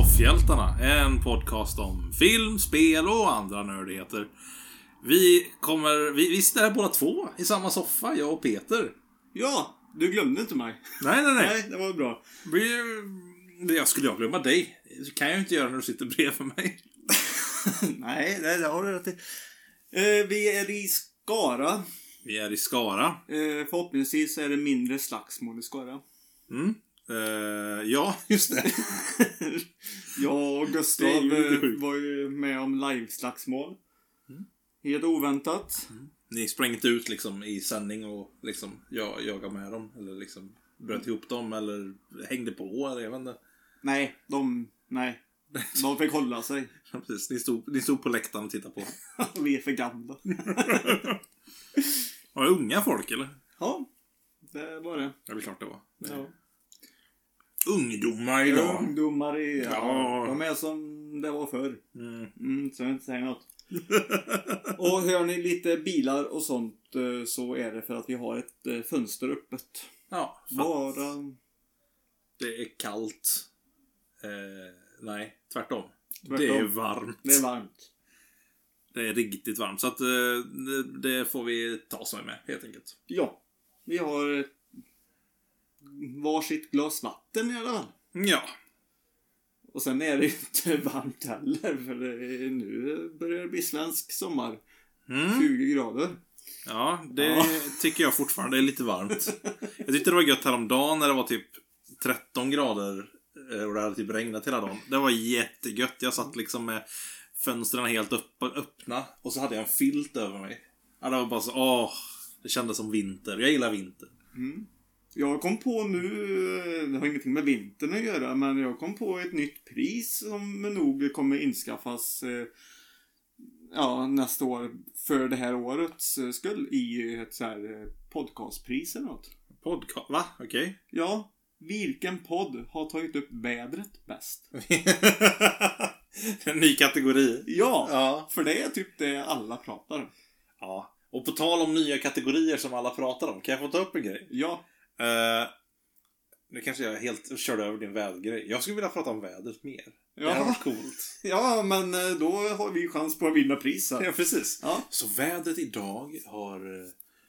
Soffhjältarna, en podcast om film, spel och andra nördigheter. Vi sitter här båda två i samma soffa, jag och Peter. Ja, du glömde inte mig. Nej. Nej, det var bra. Skulle jag glömma dig? Det kan jag ju inte göra när du sitter bredvid mig. Nej, det har du rätt i. Vi är i Skara. Vi är i Skara. Förhoppningsvis är det mindre slagsmål i Skara. Ja, just det. Jag och Gustav var ju med om live-slagsmål. Helt oväntat. Ni sprang inte ut liksom i sändning och liksom jagade med dem eller liksom bröt ihop dem eller hängde på eller jag vet inte. Nej, de fick hålla sig. Ja, precis. Ni stod på läktaren och tittade på. Vi är för gamla. Var det unga folk eller? Ja, det var det. Ja, det är klart det var. Ja. Ungdomar idag. Ungdomar Ja. De är som det var förr. Så jag inte säger något. Och hör ni lite bilar och sånt, så är det för att vi har ett fönster öppet. Ja, Bara... det är kallt. Nej, tvärtom. Tvärtom. Det är varmt. Det är varmt. Det är riktigt varmt. Så att det får vi ta oss med helt enkelt. Ja, vi har varsitt glas vatten i alla fall. Ja. Och sen är det inte varmt heller, för nu börjar det bli svensk sommar. 20 grader. Ja, det tycker jag fortfarande är lite varmt. Jag tyckte det var gött häromdagen när det var typ 13 grader och det hade typ regnat hela dagen. Det var jättegött. Jag satt liksom med fönstren helt öppna och så hade jag en filt över mig. Ja, det var bara så, det kändes som vinter. Jag gillar vinter. Jag kom på nu, det har ingenting med vintern att göra, men jag kom på ett nytt pris som nog kommer inskaffas nästa år för det här årets skull i ett så här podcastpris eller något. Va? Okej. Ja, vilken podd har tagit upp vädret bäst? En ny kategori. Ja, för det är typ det alla pratar om. Ja, och på tal om nya kategorier som alla pratar om, kan jag få ta upp en grej? Ja. Nu kanske jag helt körde över din vädergrej. Jag skulle vilja prata om vädret mer. Ja. Det här var coolt. Ja, men då har vi chans på att vinna priset. Ja, precis. Ja. Så vädret idag har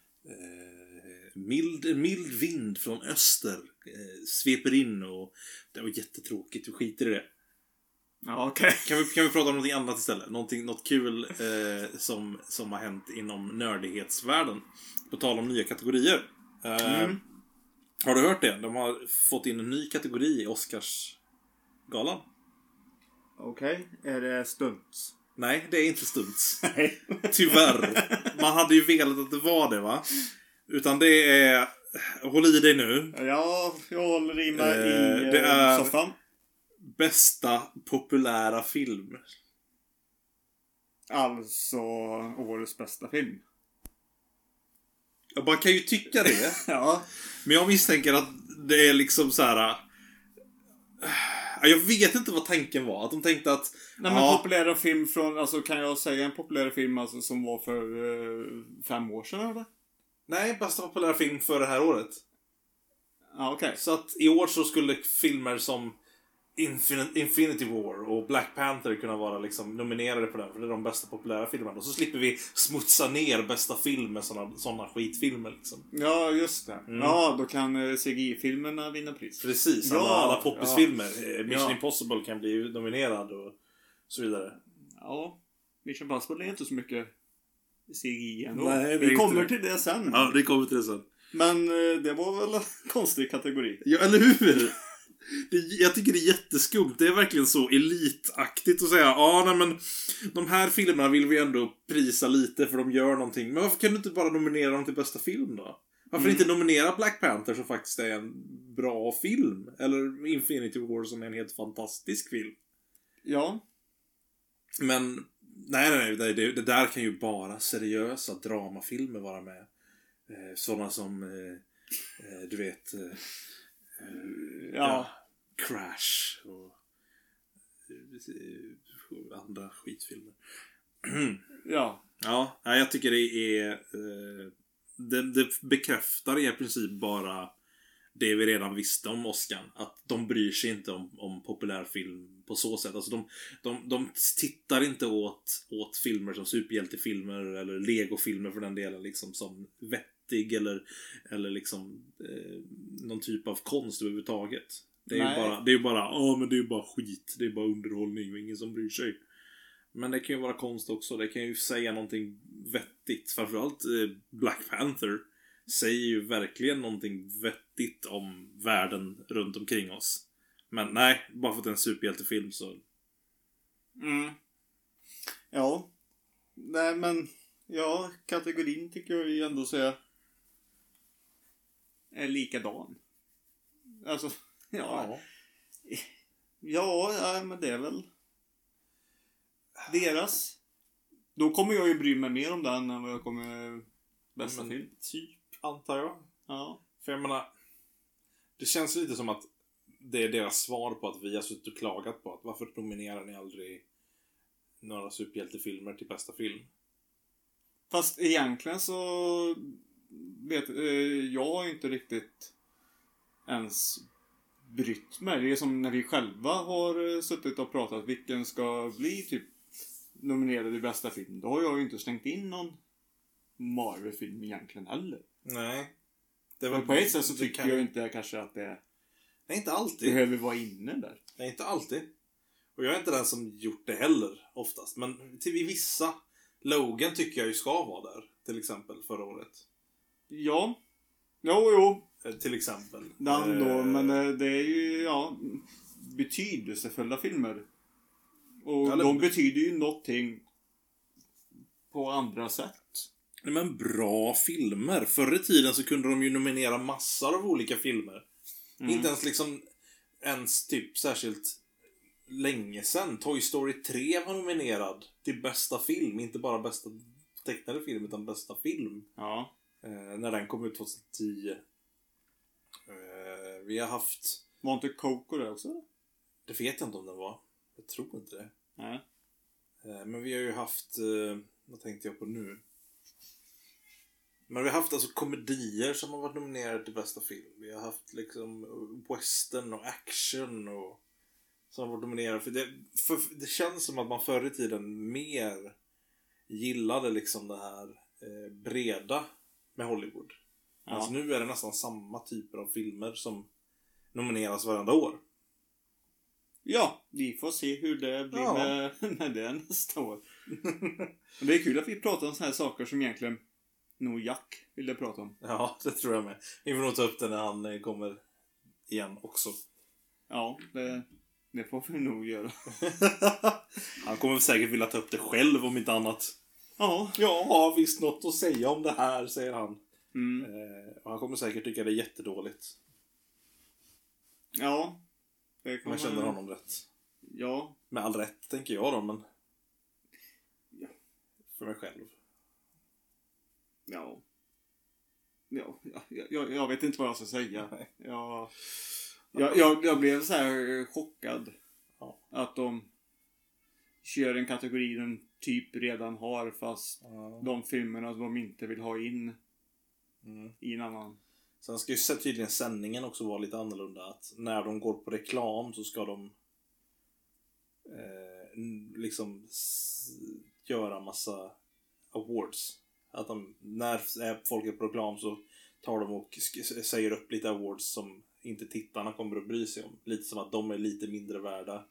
mild vind från öster sveper in och det var jättetråkigt. Vi skiter i det. Ja, okej. Kan vi prata om någonting annat istället? Något kul som har hänt inom nördighetsvärlden. På tal om nya kategorier. Har du hört det? De har fått in en ny kategori i Oscarsgalan. Okej. Är det stunts? Nej, det är inte stunts. Nej. Tyvärr. Man hade ju velat att det var det, va? Utan det är... Håll i dig nu. Ja, jag håller i mig det är soffan. Bästa populära film. Alltså årets bästa film. Man kan ju tycka det. Ja. Men jag misstänker att det är liksom så här. Jag vet inte vad tanken var. Att de tänkte att... Nej, men populära film från... Alltså kan jag säga en populär film alltså, som var för 5 år sedan eller? Nej, bästa populära film för det här året. Ja, okej. Så att i år så skulle filmer som Infinity War och Black Panther kunna vara liksom nominerade på den. För det är de bästa populära filmerna. Och så slipper vi smutsa ner bästa film med såna skitfilmer liksom. Ja, just det. Ja, då kan CGI-filmerna vinna pris. Precis, alla poppisfilmer. Mission Impossible kan bli nominerad och så vidare. Ja, Mission Impossible är inte så mycket CGI ändå. Nej, vi kommer till det sen. Ja, det kommer till det sen. Men det var väl en konstig kategori. Ja, eller hur? Jag tycker det är jätteskumt. Det är verkligen så elitaktigt att säga nej men de här filmerna vill vi ändå prisa lite för de gör någonting. Men varför kan du inte bara nominera dem till bästa film då? Varför inte nominera Black Panther som faktiskt är en bra film? Eller Infinity War som är en helt fantastisk film? Ja. Men nej, det där kan ju bara seriösa dramafilmer vara med. Sådana som du vet Crash och andra skitfilmer. Ja, jag tycker det är det bekräftar i princip bara det vi redan visste om Oscar. Att de bryr sig inte om populärfilm på så sätt. Alltså de tittar inte åt filmer som superhjältefilmer eller Lego-filmer för den delen liksom som vettig eller liksom någon typ av konst överhuvudtaget. Det är ju bara men det är ju bara skit. Det är bara underhållning och ingen som bryr sig. Men det kan ju vara konst också. Det kan ju säga någonting vettigt. Framförallt Black Panther säger ju verkligen någonting vettigt om världen runt omkring oss. Men nej, bara för att det är en superhjältefilm så... Ja. Nej, men... Ja, kategorin tycker jag ju ändå säga är likadan. Alltså, ja. Ja, men det är väl deras. Då kommer jag ju bry mig mer om den än vad jag kommer bästa film. Typ, antar jag. Ja. För jag menar, det känns lite som att det är deras svar på att vi har suttit och klagat på att varför nominerar ni aldrig några superhjältefilmer till bästa film? Fast egentligen så jag har ju inte riktigt ens brytt mig. Det är som när vi själva har suttit och pratat vilken ska bli typ nominerad i bästa film. Då har jag ju inte slängt in någon Marvel-film egentligen heller. Nej. Men på ett sätt så tycker jag inte kanske att det är inte alltid behöver vara inne där. Nej, inte alltid. Och jag är inte den som gjort det heller oftast. Men till vissa Logan tycker jag ju ska vara där. Till exempel förra året. Ja. Jo. Till exempel. Den då, men det är ju betydelsefulla filmer. Och de betyder ju någonting på andra sätt. Men bra filmer. Förr i tiden så kunde de ju nominera massor av olika filmer. Inte ens liksom typ särskilt länge sedan. Toy Story 3 var nominerad till bästa film. Inte bara bästa tecknade film utan bästa film. Ja. När den kom ut 2010. Vi har haft... Var inte Coco det också? Det vet jag inte om den var. Jag tror inte det. Nej. Men vi har ju haft... vad tänkte jag på nu? Men vi har haft alltså komedier som har varit nominerade till bästa film. Vi har haft liksom western och action och som har varit nominerade. För det känns som att man förr i tiden mer gillade liksom det här breda med Hollywood. Ja. Alltså nu är det nästan samma typer av filmer som nomineras varenda år. Ja, vi får se hur det blir med det nästa år. Och det är kul att vi pratar om såna här saker som egentligen nog Jack ville prata om. Ja, det tror jag med. Vi får nog ta upp det när han kommer igen också. Ja, det får vi nog göra. Han kommer säkert vilja ta upp det själv om inte annat. Ja. Jag har visst något att säga om det här, säger han. Mm. Och han kommer säkert tycka det är jättedåligt. Ja. Det kommer... Man känner honom rätt. Ja. Med all rätt, tänker jag då, men... Ja. För mig själv. Ja. Jag vet inte vad jag ska säga. Jag blev så här chockad. Ja. Att de kör en kategori de typ redan har, fast de filmerna de inte vill ha in i en annan. Sen ska ju tydligen sändningen också vara lite annorlunda. Att när de går på reklam så ska de liksom göra massa awards. Att när folk är på reklam så tar de och säger upp lite awards som inte tittarna kommer att bry sig om. Lite som att de är lite mindre värda.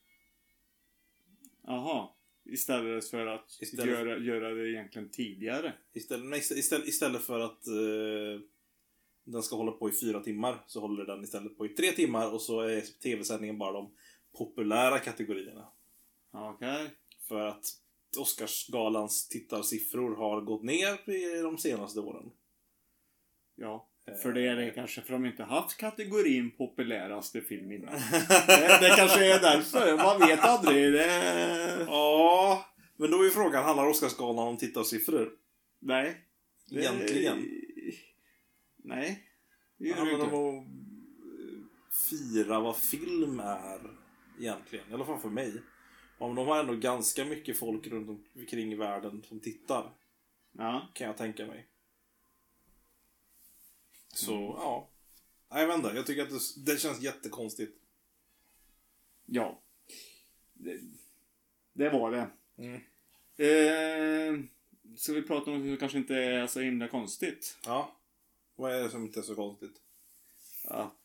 Aha. Istället för att göra det egentligen tidigare. Istället för att den ska hålla på i 4 timmar så håller den istället på i 3 timmar och så är tv-sändningen bara de populära kategorierna. Okej. För att Oscarsgalans tittarsiffror har gått ner i de senaste åren. Ja, för det är det kanske för de inte haft kategorin populäraste film innan. det kanske är därför, man vet aldrig. Ja, men då är frågan, handlar Oscarsgalan om tittarsiffror? Nej. Egentligen. Nej. Det handlar om att fira vad film är egentligen. I alla fall för mig. Om de har ändå ganska mycket folk runt omkring i världen som tittar. Ja. Kan jag tänka mig. Så, ja. Jag vet inte, jag tycker att det känns jättekonstigt. Ja. Det var det. Ska vi prata om något som kanske inte är så himla konstigt? Ja. Vad är det som inte är så konstigt? Att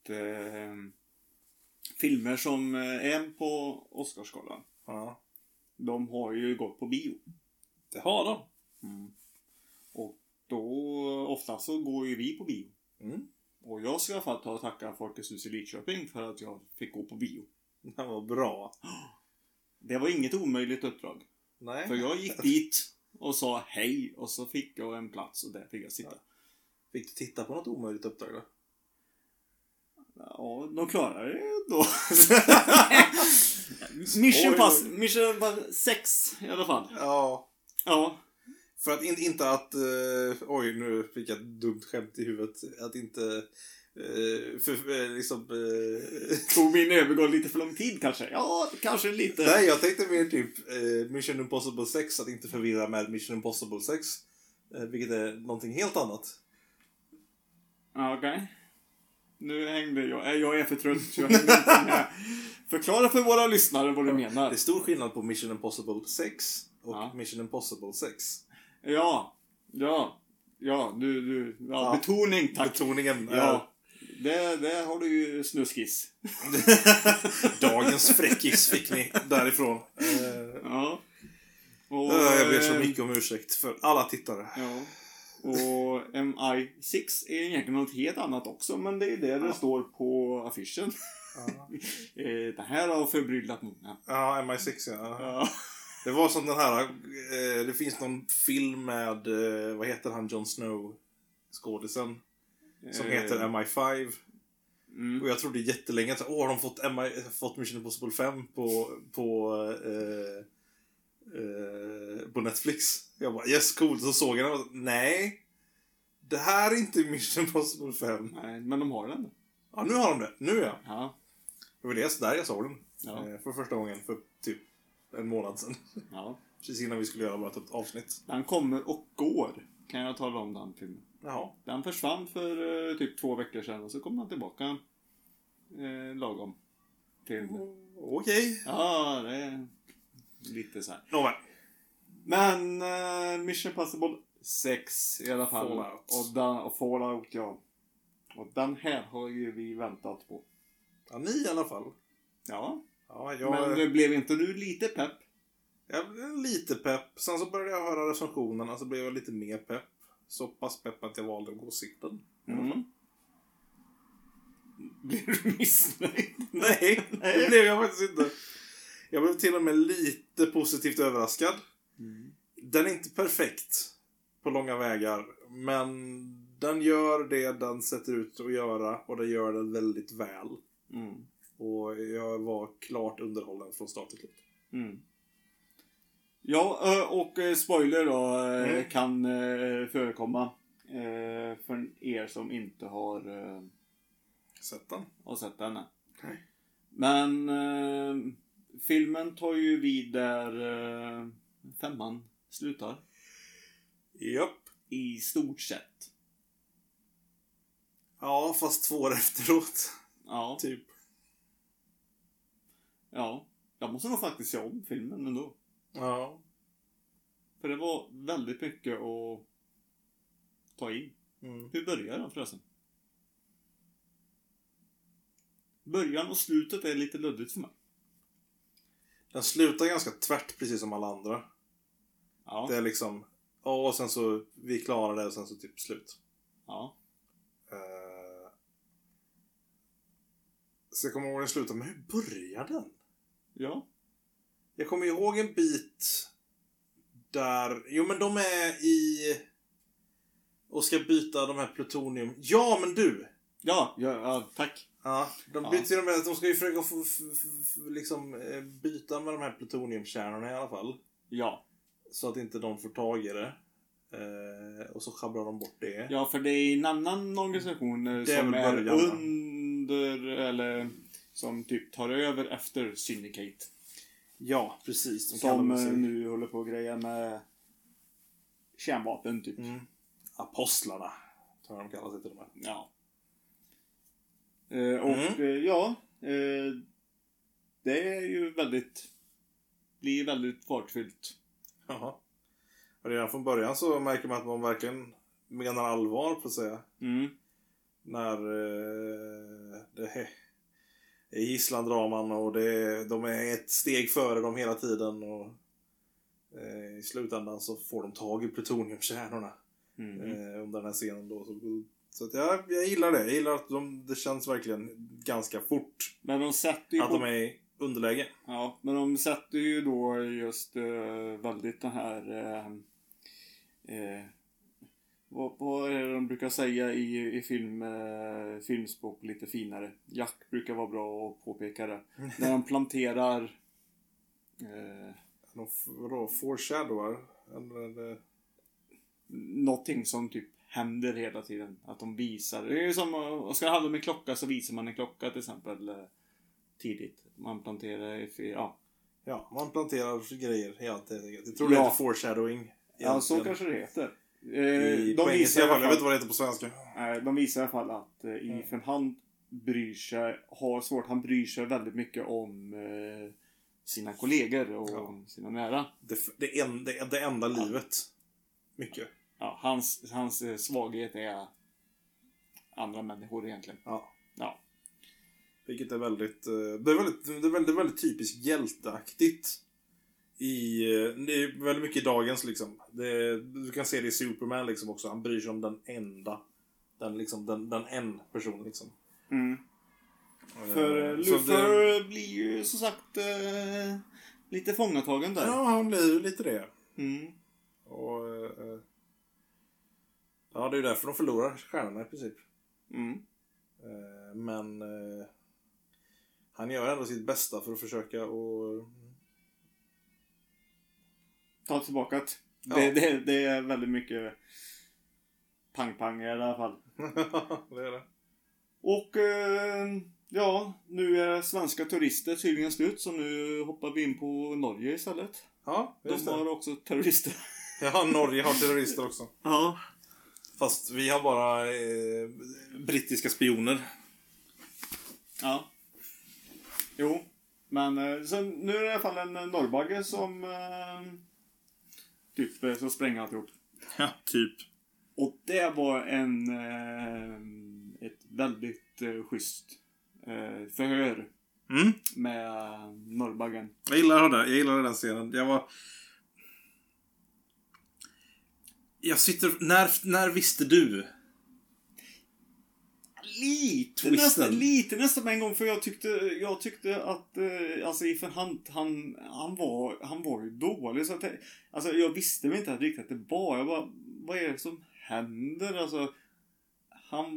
filmer som är på Oscarsgalan, Ja. de har ju gått på bio. Det har de. Och då ofta så går ju vi på bio. Och jag ska i alla fall ta och tacka Folkets hus i Lidköping för att jag fick gå på bio. Det var bra. Det var inget omöjligt uppdrag. Nej. För jag gick dit och sa hej och så fick jag en plats och där fick jag sitta. Fick du titta på något omöjligt uppdrag då? Ja, de klarade det då. Mission 6 i alla fall. Ja. Ja. För att inte att... oj, nu fick jag ett dumt skämt i huvudet. Att inte... Tog min övergång lite för lång tid kanske? Ja, kanske lite. Nej, jag tänkte mer typ Mission Impossible 6. Att inte förvirra med Mission Impossible 6. Vilket är någonting helt annat. Okej. Nu hängde jag. Jag är för trött. Jag hängde inte med. Förklara för våra lyssnare vad du menar. Det är stor skillnad på Mission Impossible 6 och Mission Impossible 6. Ja. Du. Ja, betoning, tack. Betoningen. Ja. Det har du ju snuskis. Dagens fräckis fick ni därifrån. Ja. Och, jag ber så mycket om ursäkt för alla tittare. Ja. Och MI6 är egentligen något helt annat också, men det är det står på affischen. Det här har förbryllat många. Ja, MI6 ja. Det var som den här, det finns någon film med, vad heter han, Jon Snow, skådisen, som heter MI5. Och jag trodde jättelänge att har de fått Mission Impossible 5 på Netflix. Jag bara, yes, cool. Så såg jag den och nej, det här är inte Mission Impossible 5. Nej, men de har den. Ja, nu har de det. Nu ja. Det var det där jag såg den. Ja. För första gången för typ en månad sedan. Ja. Precis innan vi skulle göra bara ett avsnitt. Den kommer och går, kan jag tala om den filmen. Jaha. Den försvann för typ 2 veckor sedan och så kom den tillbaka lagom till... Okej. Ja, det är lite så här. Nåväl. Men Mission Impossible 6 i alla fall. Fallout. Och Fallout, ja. Och den här har ju vi väntat på. Ja, ni i alla fall. Ja. Ja, men blev inte du lite pepp? Jag blev lite pepp. Sen så började jag höra recensionerna, så blev jag lite mer pepp. Så pass pepp att jag valde att gå och sitta. Blir du missnöjd? Nej, det blev jag faktiskt inte. Jag blev till och med lite positivt överraskad. Den är inte perfekt på långa vägar, men den gör det den sätter ut att göra, och det gör den väldigt väl. Och jag var klart underhållen från start till slut. Ja, och spoiler då kan förekomma för er som inte har sett den. Och sett den. Nej. Men filmen tar ju vid där 5:an slutar. Japp. I stort sett. Ja, fast 2 år efteråt. Ja. Typ. Ja. Jag måste nog faktiskt se om filmen ändå. Ja. För det var väldigt mycket att ta in. Hur börjar den förresten? Början och slutet är lite luddigt för mig. Den slutar ganska tvärt, precis som alla andra. Ja. Det är liksom, och sen så vi klarar det och sen så typ slut. Ja. Så jag kommer ihåg den slutar, men hur börjar den? Ja. Jag kommer ihåg en bit där, jo men de är i och ska byta de här plutonium. Ja, men du! Ja, tack. Ja, de byter de ska ju försöka liksom byta med de här plutoniumkärnorna i alla fall. Ja. Så att inte de får tag i det. Och så schabblar de bort det. Ja, för det är en annan organisation som är under, eller som typ tar över efter Syndicate. Ja, precis. Som nu håller på att greja med kärnvapen typ. Apostlarna, tror jag de kallar sig till och med. Ja. Det är ju blir väldigt fartfyllt. Jaha. Och redan från början så märker man att man verkligen menar allvar, på att säga. När det är gisslandraman och de är ett steg före dem hela tiden, och i slutändan så får de tag i plutoniumkärnorna under den här scenen då. Så att jag gillar det. Jag gillar att det känns verkligen ganska fort. Men de sätter ju att de är i underläge. Ja, men de sätter ju då just väldigt den här vad är det de brukar säga i filmspråk lite finare. Jack brukar vara bra att påpeka det. När de planterar vadå? Foreshadowar? Eller någonting som typ händer hela tiden. Att de visar. Det är ju som, ska det handla om en klocka så visar man en klocka till exempel tidigt. Man planterar Ja, man planterar grejer hela tiden. Jag tror det heter foreshadowing. Ja, så kanske det heter. De visar i alla fall, jag vet inte vad det heter på svenska. De visar i alla fall att Ethan Hunt han bryr sig väldigt mycket om sina kollegor och sina nära. Det enda livet. Mycket. Ja, hans svaghet är andra människor egentligen. Ja. Vilket är väldigt typiskt hjälteaktigt. Det är väldigt mycket i dagens liksom. Du kan se det i Superman liksom också. Han bryr sig om den enda. Den en person liksom. För Luthor blir ju som sagt lite fångatagen där. Ja, han blir ju lite det. Och ja, det är ju därför de förlorar stjärnorna i princip. Men han gör ändå sitt bästa för att försöka och ta tillbaka det. Ja. Det är väldigt mycket pang-pang i alla fall. Det är det. Och nu är svenska turister tydligen slut, så nu hoppar vi in på Norge istället. Ja, just de har också terrorister. Ja, Norge har terrorister också. Ja. Fast vi har bara brittiska spioner. Ja. Jo. Men så nu är det i alla fall en norrbagge som typ så spränger alltihop. Ja, typ. Och det var ett väldigt schysst förhör med norrbaggen. Jag gillar den scenen. När visste du? Lite nästan en gång, för jag tyckte att alltså Ethan Hunt han var ju dålig, så att alltså jag visste väl inte riktigt att det var. Jag bara, vad är det som händer? Alltså han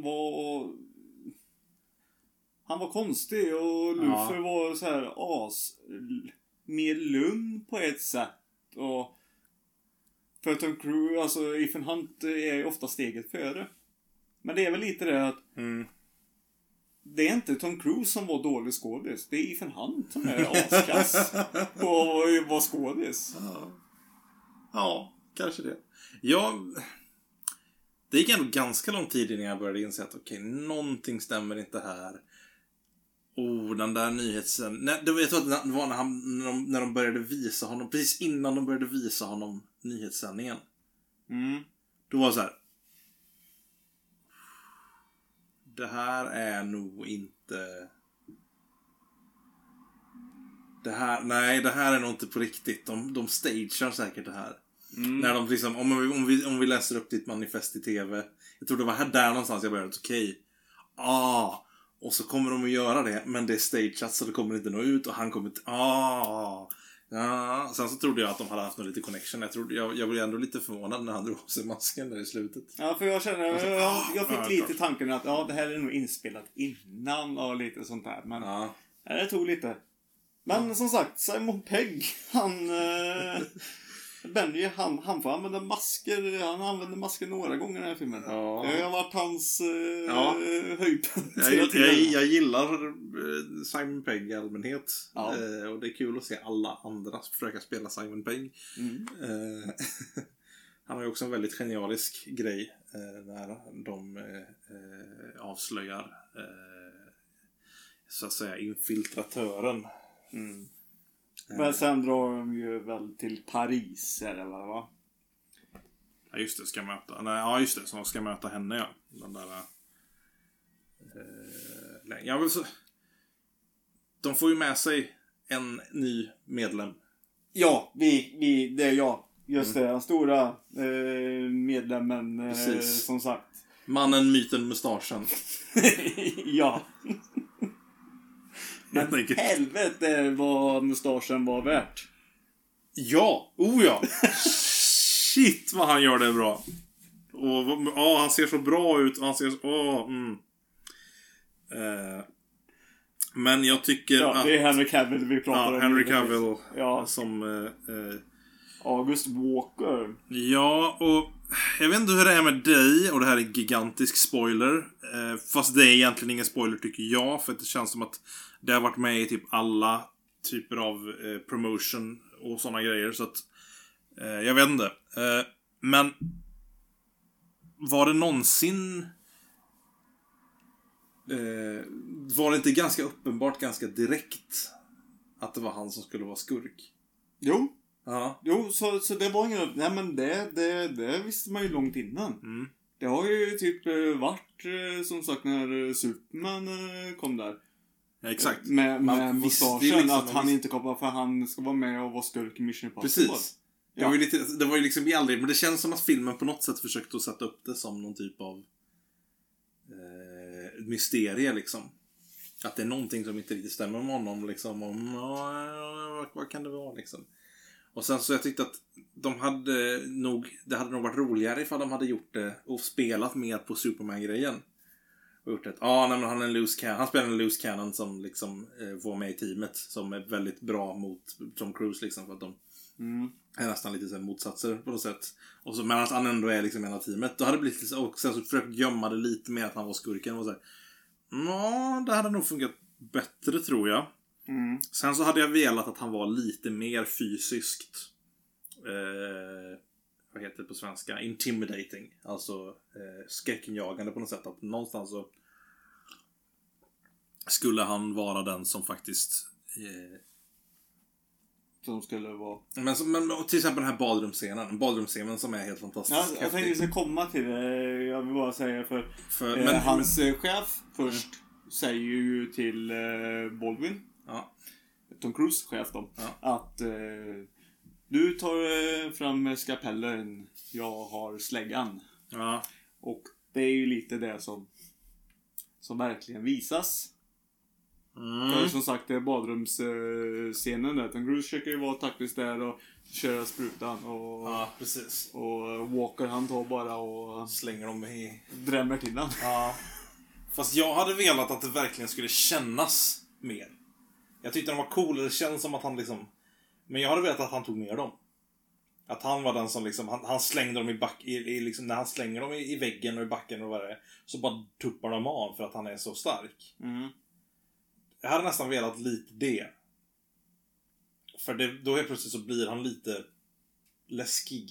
var konstig, och Luthor var så här mer lugn på ett sätt, och för Tom Cruise, alltså Ethan Hunt är ofta steget före. Men det är väl lite det att det är inte Tom Cruise som var dålig skådis. Det är Ethan Hunt som är askass på att vara skådis. Ja, kanske det. Det gick ändå ganska lång tid innan jag började inse att okej, någonting stämmer inte här. Den där nyhetsen. Jag tror att det var när de började visa honom, precis innan de började visa honom nyhetssändningen. Då var det så här: det här är nog inte... Det här är nog inte på riktigt. De stagear säkert det här. När de liksom, om vi läser upp ditt manifest i tv. Jag tror det var här där någonstans jag började. Okej. Och så kommer de att göra det. Men det är stageat, så det kommer inte nå ut. Och han kommer inte... Sen så trodde jag att de hade haft någon lite connection. Jag blev ändå lite förvånad när han drog av sig masken där i slutet. Ja, för jag känner... Jag fick lite tanken att det här är nog inspelat innan och lite sånt där. Men det tog lite. Men som sagt, Simon Pegg, Benny, han får använda masker. Han använder masker några gånger i den här filmen. Ja. Det har varit hans höjdpunkt. Jag gillar Simon Pegg i allmänhet. Ja. Och det är kul att se alla andra försöka spela Simon Pegg. Han har ju också en väldigt genialisk grej när de avslöjar så att säga infiltratören. Men sen drar de ju väl till Paris, eller va? Ja, just det, ska möta. Nej, ja, just det, så de ska möta henne, ja. Den där... jag vill så... De får ju med sig en ny medlem. Ja, det är jag. Just det, den stora medlemmen, som sagt. Mannen, myten, mustaschen. Ja. Men helvete vad mustaschen var värt. Ja, ja. Shit vad han gör det bra. Och han ser så bra ut. Han ser men jag tycker att... det är Henry Cavill vi pratar om. Henry Cavill som... August Walker. Ja, och jag vet inte hur det är med dig. Och det här är gigantisk spoiler. Fast det är egentligen ingen spoiler tycker jag. För att det känns som att det har varit med i typ alla typer av promotion och sådana grejer. Så att jag vet inte. Men var det någonsin... var det inte ganska uppenbart, ganska direkt att det var han som skulle vara skurk? Jo. Ja. Jo, så det var ingen... Nej, men det visste man ju långt innan. Det har ju typ varit, som sagt, när Superman kom där. Ja, exakt. Med mustaschen, liksom, att han inte kommer, för han ska vara med och vara skurk i Mission Impossible. Precis. Det var ju liksom aldrig... Men det känns som att filmen på något sätt försökte att sätta upp det som någon typ av mysterie liksom. Att det är någonting som inte riktigt stämmer med honom liksom. Vad kan det vara liksom? Och sen så jag tyckte att det hade nog varit roligare ifall de hade gjort det och spelat mer på Superman-grejen. Och gjort ett, men han är en loose cannon. Han spelar en loose cannon som liksom får med i teamet, som är väldigt bra mot Tom Cruise liksom, för att de är nästan lite så här motsatser på något sätt. Och så, men att han ändå är liksom en av teamet. Då hade det blivit så, och sen så försökte gömma det lite mer att han var skurken och så här. Det hade nog funkat bättre tror jag. Sen så hade jag velat att han var lite mer fysiskt vad heter det på svenska? Intimidating. Alltså skräckinjagande på något sätt. Att någonstans så skulle han vara den som faktiskt som skulle vara... Men till exempel den här badrumscenen som är helt fantastisk. Ja, jag tänkte vi ska komma till det. Jag vill bara säga men hans chef först säger ju till Baldwin, Tom Cruise chef då, att du tar fram skapellen, jag har släggan. Ja. Och det är ju lite det som verkligen visas. För som sagt, det är badrumsscenen där. Tom Cruise försöker ju vara taktiskt där och köra sprutan och... Ja, precis. Och Walker han tar bara och... slänger dem i... drämmer till den. Ja. Fast jag hade velat att det verkligen skulle kännas mer. Jag tyckte den var cool, det känns som att han liksom... Men jag hade velat att han tog ner dem. Att han var den som liksom... Han slängde dem liksom, när han slänger dem i väggen och i backen och vad det är, så bara tuppar de av för att han är så stark. Jag hade nästan velat lite det. För då helt plötsligt så blir han lite läskig.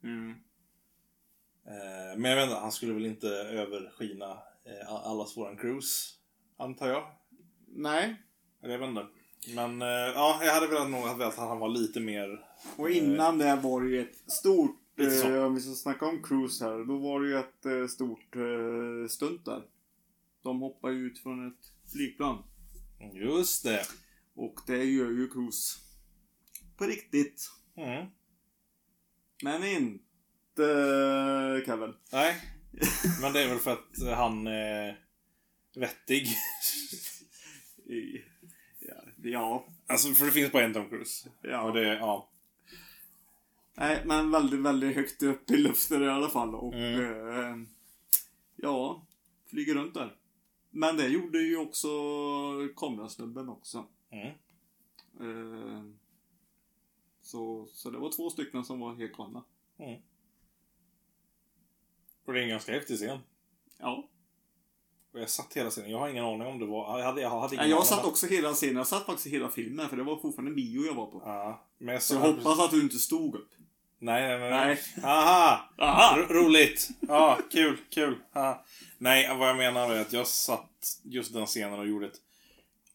Men jag vet inte, han skulle väl inte överskina allas våran Cruise, antar jag. Nej. Jag vet inte. Men jag hade velat att han var lite mer... Och innan det var det ju ett stort... om vi ska snacka om Cruise här, då var det ju ett stort stunt där. De hoppar ut från ett flygplan. Just det. Och det gör ju Cruise på riktigt. Men inte Kevin. Nej. Men det är väl för att han är vettig. Ja. Alltså för det finns bara en Tom Cruise. Ja. Och det, Nej, men väldigt, väldigt högt upp i luften i alla fall. Och flyger runt där. Men det gjorde ju också kamerasnubben också. Så det var 2 stycken som var helt galna. Och det är en ganska häftig scen. Ja. Och jag satt hela scenen. Jag har ingen aning om det var... Jag satt också hela scenen. Jag satt faktiskt hela filmen. För det var fortfarande en bio jag var på. Ja. Men så jag hoppas att du inte stod upp. Nej. Aha. Roligt. Ja, kul. Aha. Nej, vad jag menar är att jag satt just den scenen och gjorde ett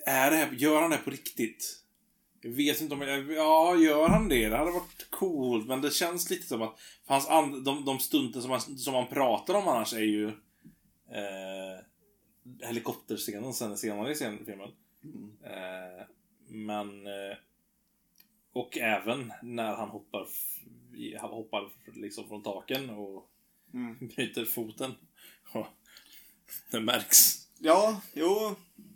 Gör han det på riktigt? Jag vet inte om ja, gör han det? Det hade varit coolt, men det känns lite som att de stunden som man pratar om annars är ju helikopterscenen senare i filmen. Men och även när han hoppar liksom från taken och bryter foten. Det märks. Ja, jo.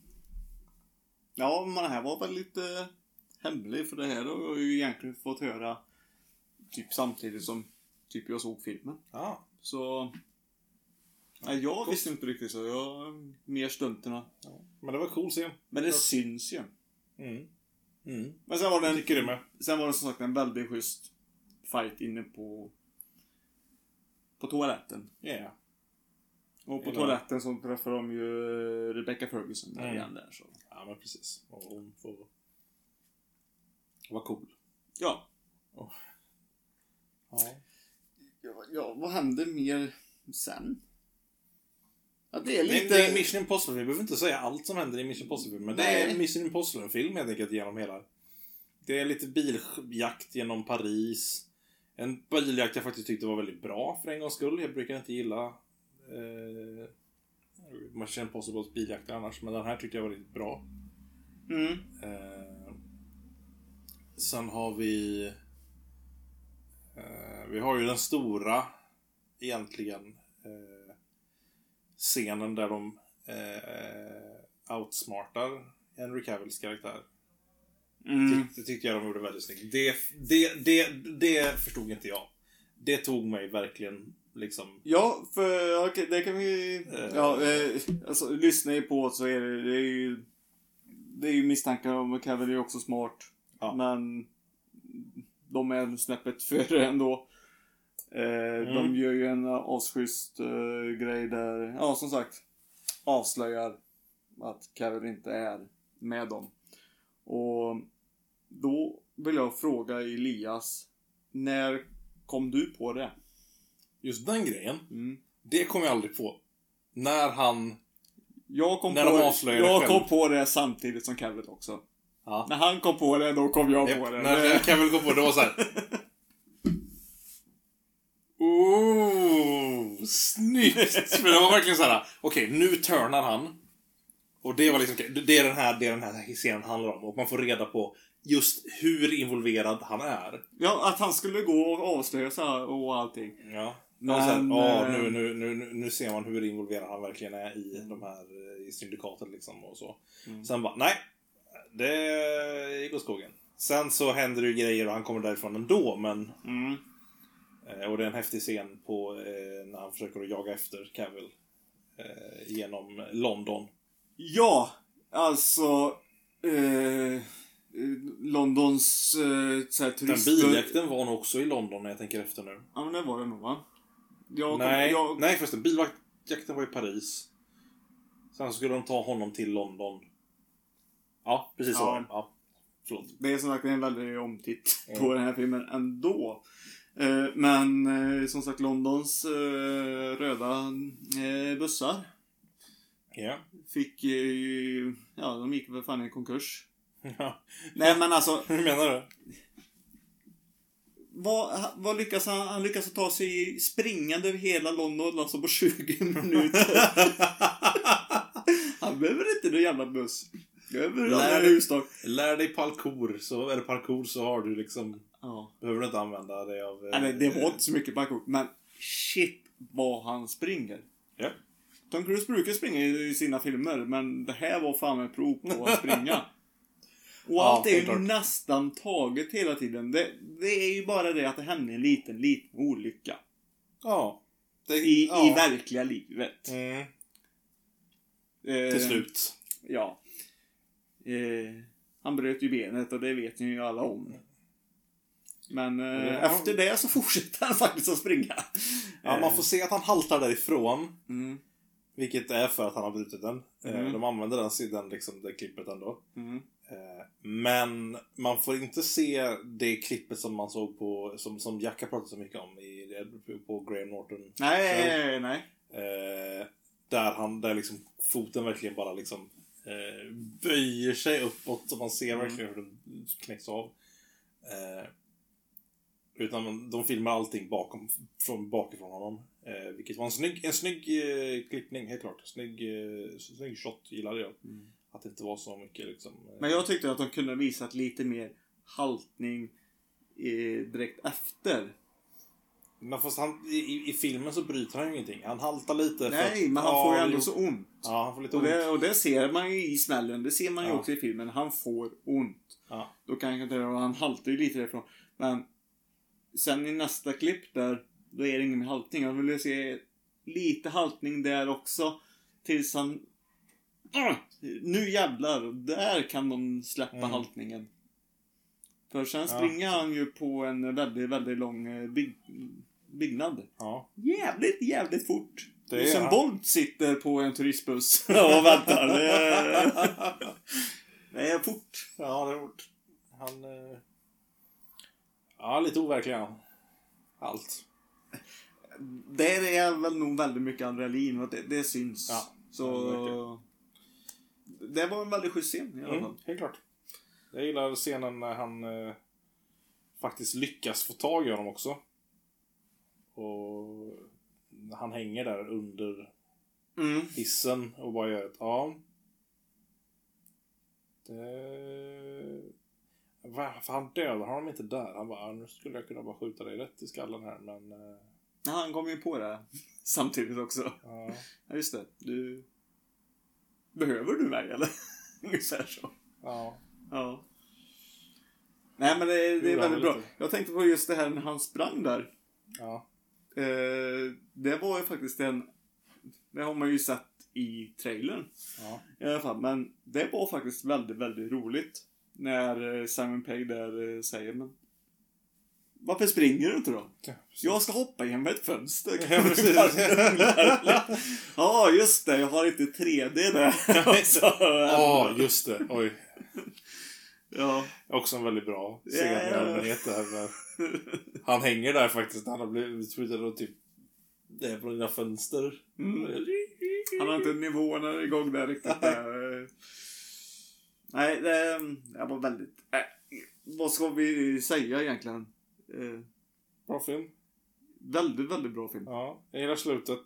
Ja, men det här var väl lite hemlig, för det här har jag ju egentligen fått höra typ samtidigt som typ jag såg filmen. Ja. Så nej, jag visste inte riktigt så. Jag mer stunterna. Ja. Men det var cool scen. Men det syns ju. Men sen var det som sagt en väldigt schysst fight inne på toaletten. Ja. Yeah. Och på toaletten så träffar de ju Rebecca Ferguson där igen där, så. Ja, men precis. Och hon får vara cool. Ja. Ja, vad händer mer sen? Ja, det är lite... Det är Mission Impossible. Vi behöver inte säga allt som händer i Mission Impossible, men det är en Mission Impossible-film helt enkelt genom hela. Det är lite biljakt genom Paris. En biljakt jag faktiskt tyckte var väldigt bra för en gångs skull. Jag brukar inte gilla Mission Impossibles biljakter annars, men den här tyckte jag var riktigt bra. Sen har vi har ju den stora egentligen scenen där de outsmartar Henry Cavills karaktär. Det tyckte jag de gjorde väldigt snyggt. Det förstod inte jag. Det tog mig verkligen liksom... Ja, för okej, det kan vi... alltså, lyssna på så är det är ju misstankar om att Cavill är också smart. Ja. Men de är snäppet före ändå. De gör ju en avschysst grej där, ja, som sagt, avslöjar att Cavill inte är med dem. Och då vill jag fråga Elias, när kom du på det? Just den grejen? Det kom jag aldrig på. När jag kom på det samtidigt som Cavill också. Ja. När han kom på det, då kom jag på det. När Cavill kom på det, var så här. Snyggt! För det var verkligen så här. Okej, nu turnar han. Och det var liksom, det är den här scenen handlar om. Och man får reda på just hur involverad han är. Ja, att han skulle gå och avslöja så här och allting. Ja. Men, nu ser man hur involverad han verkligen är i de här i syndikatet liksom och så. Sen bara, nej, det gick åt skogen. Sen så händer det grejer och han kommer därifrån ändå, men och det är en häftig scen på när han försöker att jaga efter Cavill genom London. Ja, alltså Londons så här, turist... Den biljakten var nog också i London när jag tänker efter nu. Ja, men det var det nog, va? Nej förresten, biljakten var i Paris. Sen så skulle de ta honom till London. Ja, precis så. Ja, förlåt. Det är som sagt en väldigt omtitt på den här filmen ändå. Men som sagt, Londons röda bussar fick de gick väl fan i konkurs. Nej, men alltså, hur menar du? Vad lyckas han lyckas ta sig springande över hela London alltså på 20 minuter. Han behöver inte någon jävla buss. Lär dig parkour, så är det parkour så har du liksom behöver du inte använda det av nej, det var inte så mycket parkour, men shit vad han springer. Ja. Tom Cruise brukar springa i sina filmer, men det här var fan ett prov på att springa. Och allt är ju nästan taget hela tiden. Det är ju bara det att det händer en liten olycka. Ja. I verkliga livet. Till slut. Ja. Han bröt ju benet och det vet ni ju alla om. Men efter det så fortsätter han faktiskt att springa. Ja, man får se att han haltar därifrån. Vilket är för att han har brutit den. De använder den liksom, det klippet ändå. Men man får inte se det klippet som man såg på som Jack har pratat så mycket om på Graham Norton. Nej. Där liksom foten verkligen bara liksom böjer sig uppåt och man ser verkligen hur den knäcks av. Utan de filmar allting bakifrån honom. Vilket var en snygg klippning, helt klart. Snygg shot, gillade jag. Att det inte var så mycket liksom... Men jag tyckte att de kunde visat lite mer haltning direkt efter. Men fast i filmen så bryter han ju ingenting. Han haltar lite. Nej, men han får ju ändå så ont. Ja, han får lite ont. Och det ser man ju i smällen. Det ser man ju också i filmen. Han får ont. Ja. Då kan jag inte... Han haltar ju lite därifrån. Men sen i nästa klipp där, då är det ingen haltning. Jag ville se lite haltning där också. Tills han... nu jävlar, där kan de släppa haltningen. För sen springer han ju på en väldigt, väldigt lång byggnad. Ja. Jävligt fort. Det Som Bolt sitter på en turistbuss och väntar. Det är fort. Ja, det är fort. Han... Ja, lite overklig han. Allt. Det är väl nog väldigt mycket adrenalin och det syns. Ja. Så... Det var en väldigt schysst scen i alla fall. Helt klart. Jag gillar scenen när han faktiskt lyckas få tag i honom också. Och han hänger där under hissen och bara gör ett för han dödar honom inte där. Han bara, nu skulle jag kunna bara skjuta dig rätt i skallen här, men... Ja, han kom ju på det samtidigt också. Ja, just det. Behöver du mig, eller? Ungefär så. Ja. Nej, men det är väldigt bra. Jag tänkte på just det här när han sprang där. Ja. Det var ju faktiskt det har man ju sett i trailern. Ja. I alla fall. Men det var faktiskt väldigt, väldigt roligt. När Simon Pegg där säger, men varför springer du inte då? Ja, jag ska hoppa genom ett fönster. Ja, precis. Ja, just det. Jag har inte 3D där. Ja, just det. Oj. Ja. Också en väldigt bra scen i allmänhet där. Han hänger där faktiskt. Han har blivit sprutad och typ... Det är på dina fönster. Han har inte nivåerna igång där riktigt. Nej, det var väldigt... vad ska vi säga egentligen? Bra film. Väldigt, väldigt bra film. Ja, jag gillar slutet.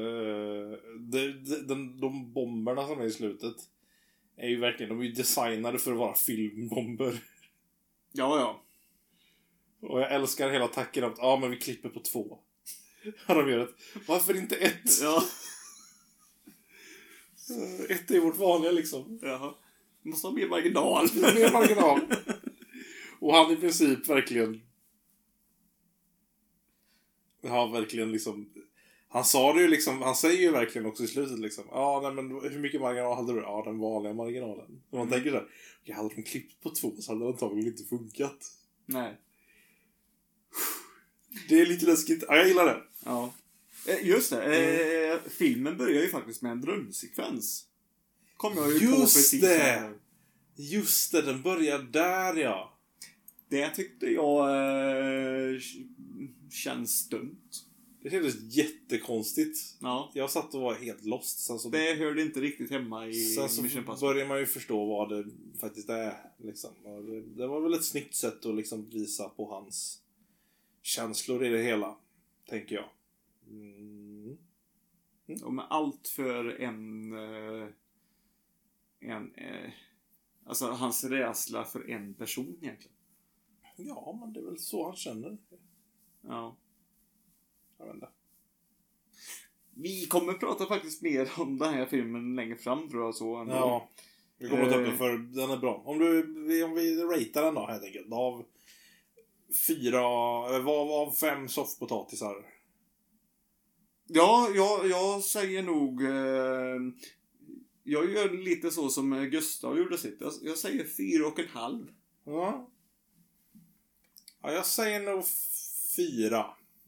De bomberna som är i slutet är ju verkligen, de är ju designade för att vara filmbomber. Ja. Och jag älskar hela tacken att men vi klipper på 2. De gör ett. Varför inte 1? Ja. 1 är vårt vanliga liksom. Jaha. Måste ha mer marginal. Mer marginal. Och han i princip verkligen... Ja, verkligen liksom... Han sa det ju liksom... Han säger ju verkligen också i slutet liksom... nej men hur mycket marginal hade du? Ja, den vanliga marginalen. Och man tänker så här... Okej, hade de klippt på 2 så hade det antagligen inte funkat. Nej. Det är lite läskigt. Ja, jag gillar det. Ja. Just det. Filmen börjar ju faktiskt med en drömsekvens. Kom jag ju på precis här. Just det, den börjar där, ja. Det tyckte jag känns dumt. Det kändes jättekonstigt. Ja. Jag satt och var helt lost. Sen så, det hörde inte riktigt hemma i sen så Mission Pass. börjar man ju förstå vad det faktiskt är. Liksom. Och det var väl ett snyggt sätt att liksom visa på hans känslor i det hela, tänker jag. Och med allt för alltså hans rädsla för en person egentligen. Ja, men det är väl så han känner. Ja. Jag vet inte. Vi kommer prata faktiskt mer om den här filmen längre fram, tror jag. Så ja, vi kommer att ta upp den, för den är bra. Om vi ratear den då, helt enkelt. Av 5 soffpotatisar. Ja, jag säger nog... jag gör lite så som Gustav gjorde sitt. Jag säger 4,5. Ja. Ja, jag säger nog 4.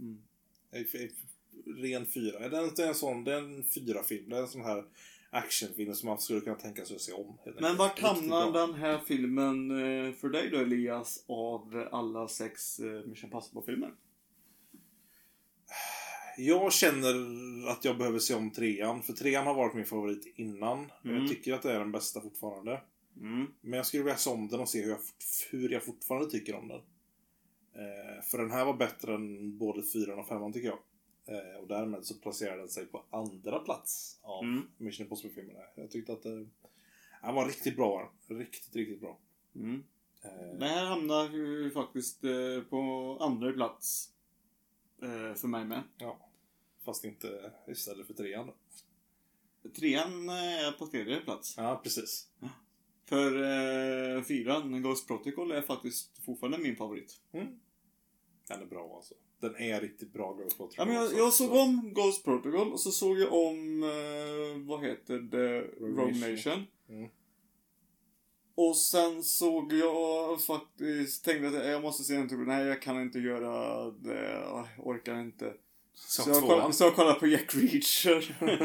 Ren 4. Det är en sån, det är en 4-film. Det är en sån här actionfilm som man skulle kunna tänka sig att se om. Men vart hamnar den här filmen för dig då, Elias, av alla 6 Mission Possible-filmer? Jag känner att jag behöver se om 3:an. För 3:an har varit min favorit innan. Jag tycker att det är den bästa fortfarande. Men jag skulle vilja se om den och se hur jag fortfarande tycker om den. För den här var bättre än både 4:an och 5:an tycker jag. Och därmed så placerar den sig på andra plats av Mission Impossible-filmerna. Jag tyckte att den var riktigt bra. Riktigt bra. Det här hamnar ju faktiskt på andra plats för mig med. Ja. Fast inte istället för 3:an då. 3:an är på tredje plats. Ja, precis. För 4:an, Ghost Protocol, är faktiskt fortfarande min favorit. Den är bra alltså. Den är riktigt bra, Ghost Protocol. Ja, men jag såg om Ghost Protocol och så såg jag om vad heter det? Rogue Nation. Och sen såg jag faktiskt, tänkte att jag måste se en till. Nej, jag kan inte göra det. Jag orkar inte. Så jag kollade på Jack Reacher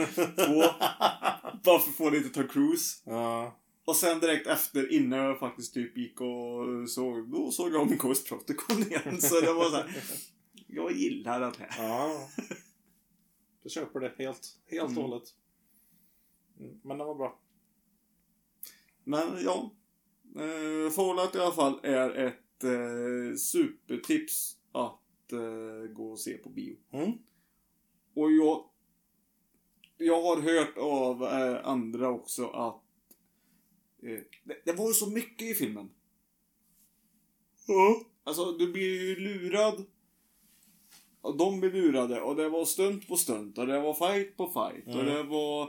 2. Bara för att få lite Tom Cruise. Ja. Och sen direkt efter, innan jag faktiskt typ gick och såg jag om Ghost Protocol igen. Så det var så här, jag gillar det här. Ja. Jag köper det helt och hållet. Men det var bra. Men ja, Fallout i alla fall är ett supertips att gå och se på bio. Och jag har hört av andra också att det var ju så mycket i filmen. Alltså, du blir ju lurad. Och de blir lurade. Och det var stunt på stunt. Och det var fight på fight. Och det var...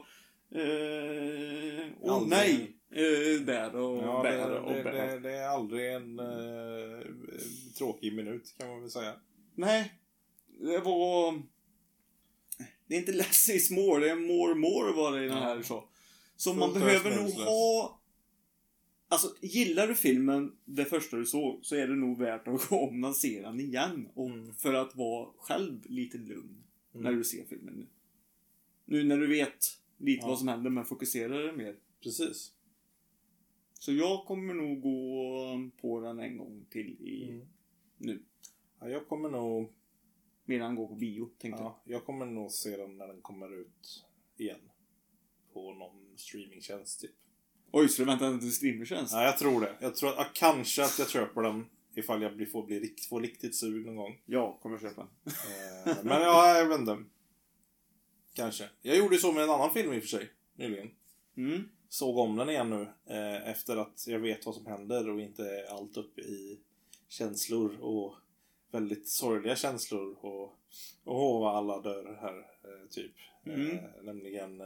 nej! Där och ja, där och där. Det är aldrig en tråkig minut, kan man väl säga. Nej. Det var... Det är inte less is more. Det är more var det i den här så man behöver nog ha... Alltså, gillar du filmen det första du såg, så är det nog värt att gå om och se den igen. Och för att vara själv lite lugn när du ser filmen nu när du vet lite vad som händer, men fokuserar det mer. Precis. Så jag kommer nog gå på den en gång till nu. Ja, jag kommer nog... Medan gå på bio, tänkte jag. Jag kommer nog se den när den kommer ut igen. På någon streamingtjänst typ. Oj, så du väntar inte till streamingtjänst? Ja, jag tror det. Jag tror att kanske att jag köper den ifall jag får riktigt sug någon gång. Ja, kommer köpa. Men ja, jag vet inte. Kanske. Jag gjorde så med en annan film i och för sig, nyligen. Såg om den igen nu. Efter att jag vet vad som händer och inte är allt uppe i känslor och väldigt sorgliga känslor och vad alla dör här, typ. Nämligen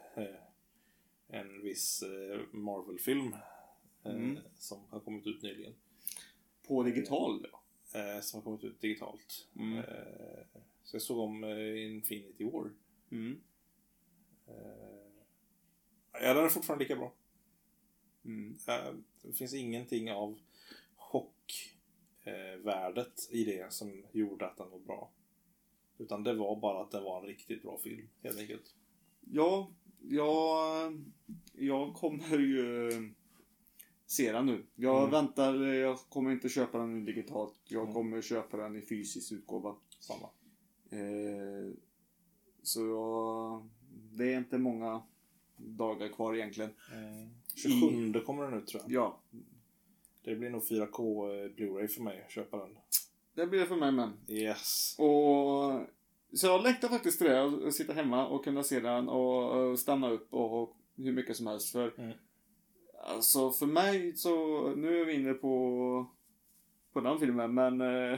en viss Marvel-film som har kommit ut nyligen. På digital då? Som har kommit ut digitalt. Så jag såg om Infinity War. Ja, den är fortfarande lika bra. Det finns ingenting av chockvärdet i det som gjorde att den var bra. Utan det var bara att det var en riktigt bra film, helt enkelt. Ja, jag kommer ju se den nu. Jag väntar, jag kommer inte köpa den nu digitalt. Jag kommer köpa den i fysisk utgåva. Samma. Så det är inte många dagar kvar egentligen. 27 kommer den ut, tror jag. Ja. Det blir nog 4K Blu-ray för mig att köpa den. Det blir det för mig med. Yes. Och så jag längtar faktiskt till det. Att sitta hemma och kunna se den och stanna upp och hur mycket som helst. För alltså för mig så, nu är vi inne på den filmen, men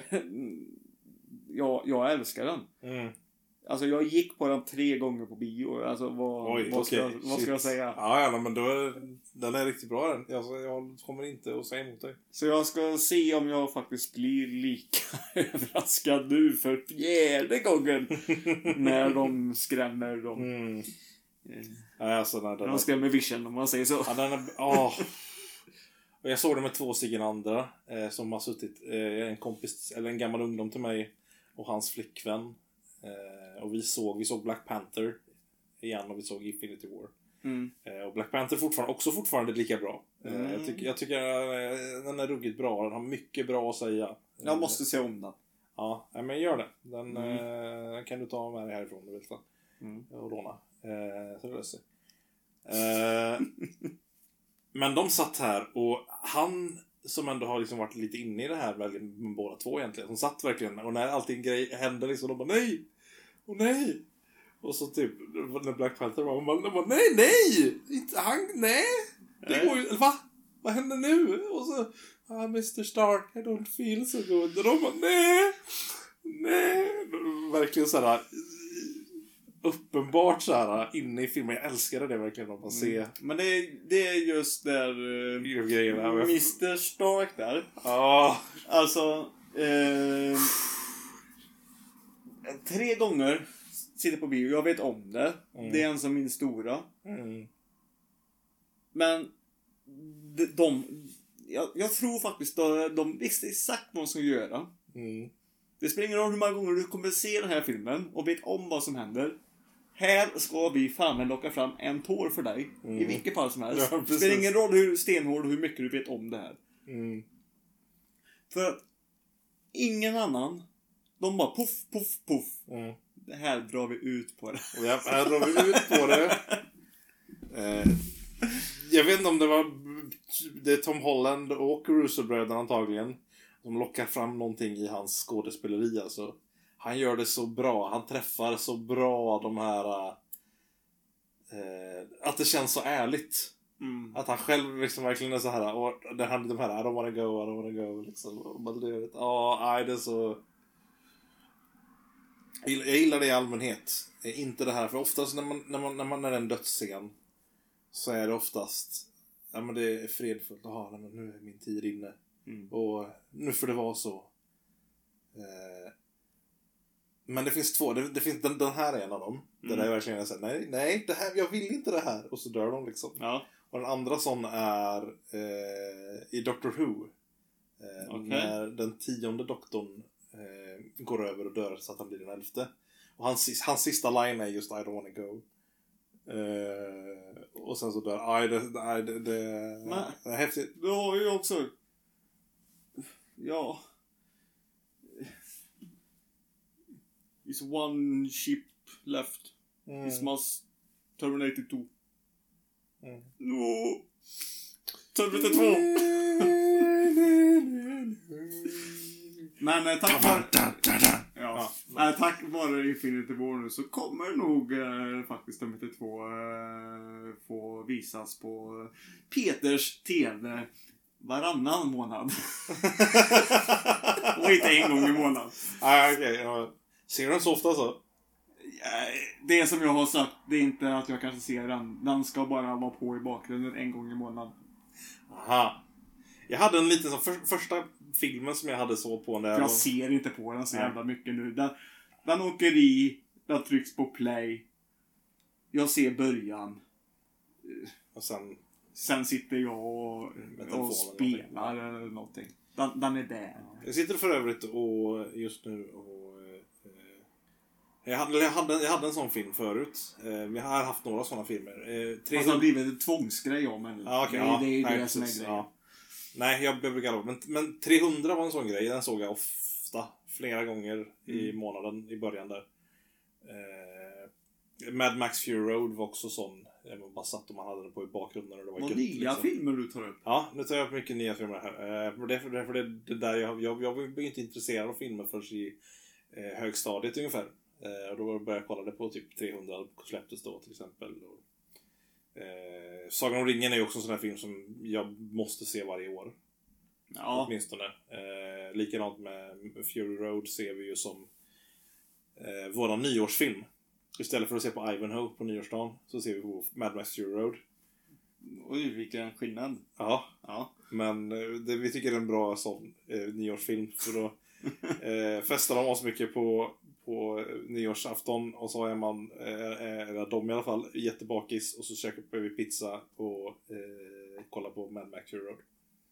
jag älskar den. Alltså jag gick på den 3 gånger på bio. Alltså vad ska jag säga? Ja, men då den är riktigt bra den. Alltså, jag kommer inte att säga emot dig. Så jag ska se om jag faktiskt blir lika överraskad nu för 4:e gången. När de skrämmer dem. Alltså, de skrämmer Vision, om man säger så. Ja, den är... Och jag såg det med 2 stycken andra som har suttit, en kompis eller en gammal ungdom till mig och hans flickvän. Och vi såg Black Panther igen och vi såg Infinity War. Och Black Panther fortfarande lika bra. Jag tycker den är ruggigt bra. Den har mycket bra att säga. Jag måste se om den. Ja, men gör det. Den kan du ta med dig härifrån om du vill. Och låna. Så det löser sig. Men de satt här och han som ändå har liksom varit lite inne i det här med båda två egentligen. Som satt verkligen och när allting hände liksom de bara nej! Och nej! Och så typ när Black Panther var nej! Inte han, nej! Det går ju, va? Vad händer nu? Och så Mr. Stark, I don't feel so good. Och de bara nej! Verkligen såhär uppenbart såhär inne i filmen. Jag älskade det verkligen att man ser. Men det är just där Mr. Stark där. Ja. Alltså 3 gånger sitter på bio. Jag vet om det. Det är en som min stora. Men jag tror faktiskt att de visste exakt vad de ska göra. Det spelar ingen roll hur många gånger du kommer se den här filmen och vet om vad som händer. Här ska vi fan locka fram en tår för dig. I vilket fall som helst. Ja, det spelar ingen roll hur stenhård och hur mycket du vet om det här. För att ingen annan, de bara puff. Det här drar vi ut på det. Ja, här drar vi ut på det. Jag vet inte om det är Tom Holland och Russo-bröderna antagligen som lockar fram någonting i hans skådespeleri. Alltså. Han gör det så bra. Han träffar så bra de här att det känns så ärligt. Att han själv liksom verkligen är så här och de här I don't wanna go liksom. Det är så. Jag gillar det i allmänhet. Inte det här för oftast när det är en dödsscen så är det oftast men det är fredfullt. Men nu är min tid inne. Och nu får det vara så. Men det finns 2. Det finns den här är en av dem. Där det är verkligen så här, nej, det här, jag vill inte det här. Och så dör de liksom. Ja. Och den andra sån är i Doctor Who. När den 10:e doktorn går över och dör så att han blir den 11:e. Och hans sista line är just I don't wanna go. Och sen så dör det är häftigt. Du har ju också It's one ship left. It must Terminator 2. No. Terminator 2. Men tack vare Infinity War nu så kommer nog faktiskt Terminator 2 få visas på Peters TV varannan månad. Och inte en gång i månaden. Okej. Ser du den så ofta så? Det som jag har sagt, det är inte att jag kanske ser den. Den ska bara vara på i bakgrunden en gång i månaden. Aha. Jag hade en liten första filmen som jag hade så på när jag ser inte på den så jävla mycket nu. Den åker i, den trycks på play. Jag ser början. Och sen sitter jag och spelar eller någonting. Den är där. Jag sitter för övrigt och just nu och jag hade en sån film förut. Vi har haft några såna filmer. Fast det har blivit en tvångsgrej om en. Det är det som är grejen. Ja. Nej, jag behöver galla. Men 300 var en sån grej. Den såg jag ofta. Flera gånger i månaden i början där. Mad Max Fury Road var också sån. Man bara satt och man hade den på i bakgrunden. Och det var nya liksom. Filmer du tar upp? Ja, nu tar jag upp mycket nya filmer här. För det där jag var inte intresserad av filmer förrän i högstadiet ungefär. Och då började jag kolla det på typ 300 släpptes då till exempel. Och, Sagan om ringen är ju också en sån här film som jag måste se varje år. Ja. Åtminstone. Likadant med Fury Road ser vi ju som våran nyårsfilm. Istället för att se på Ivanhoe på nyårsdagen så ser vi på Mad Max Fury Road. Oj, vilken skillnad. Ja. Men vi tycker det är en bra sån nyårsfilm. Så då festar de oss mycket på nyårsafton och så är man de i alla fall jättebakis och så käkar vi pizza och kollar på Mad Max Fury Road.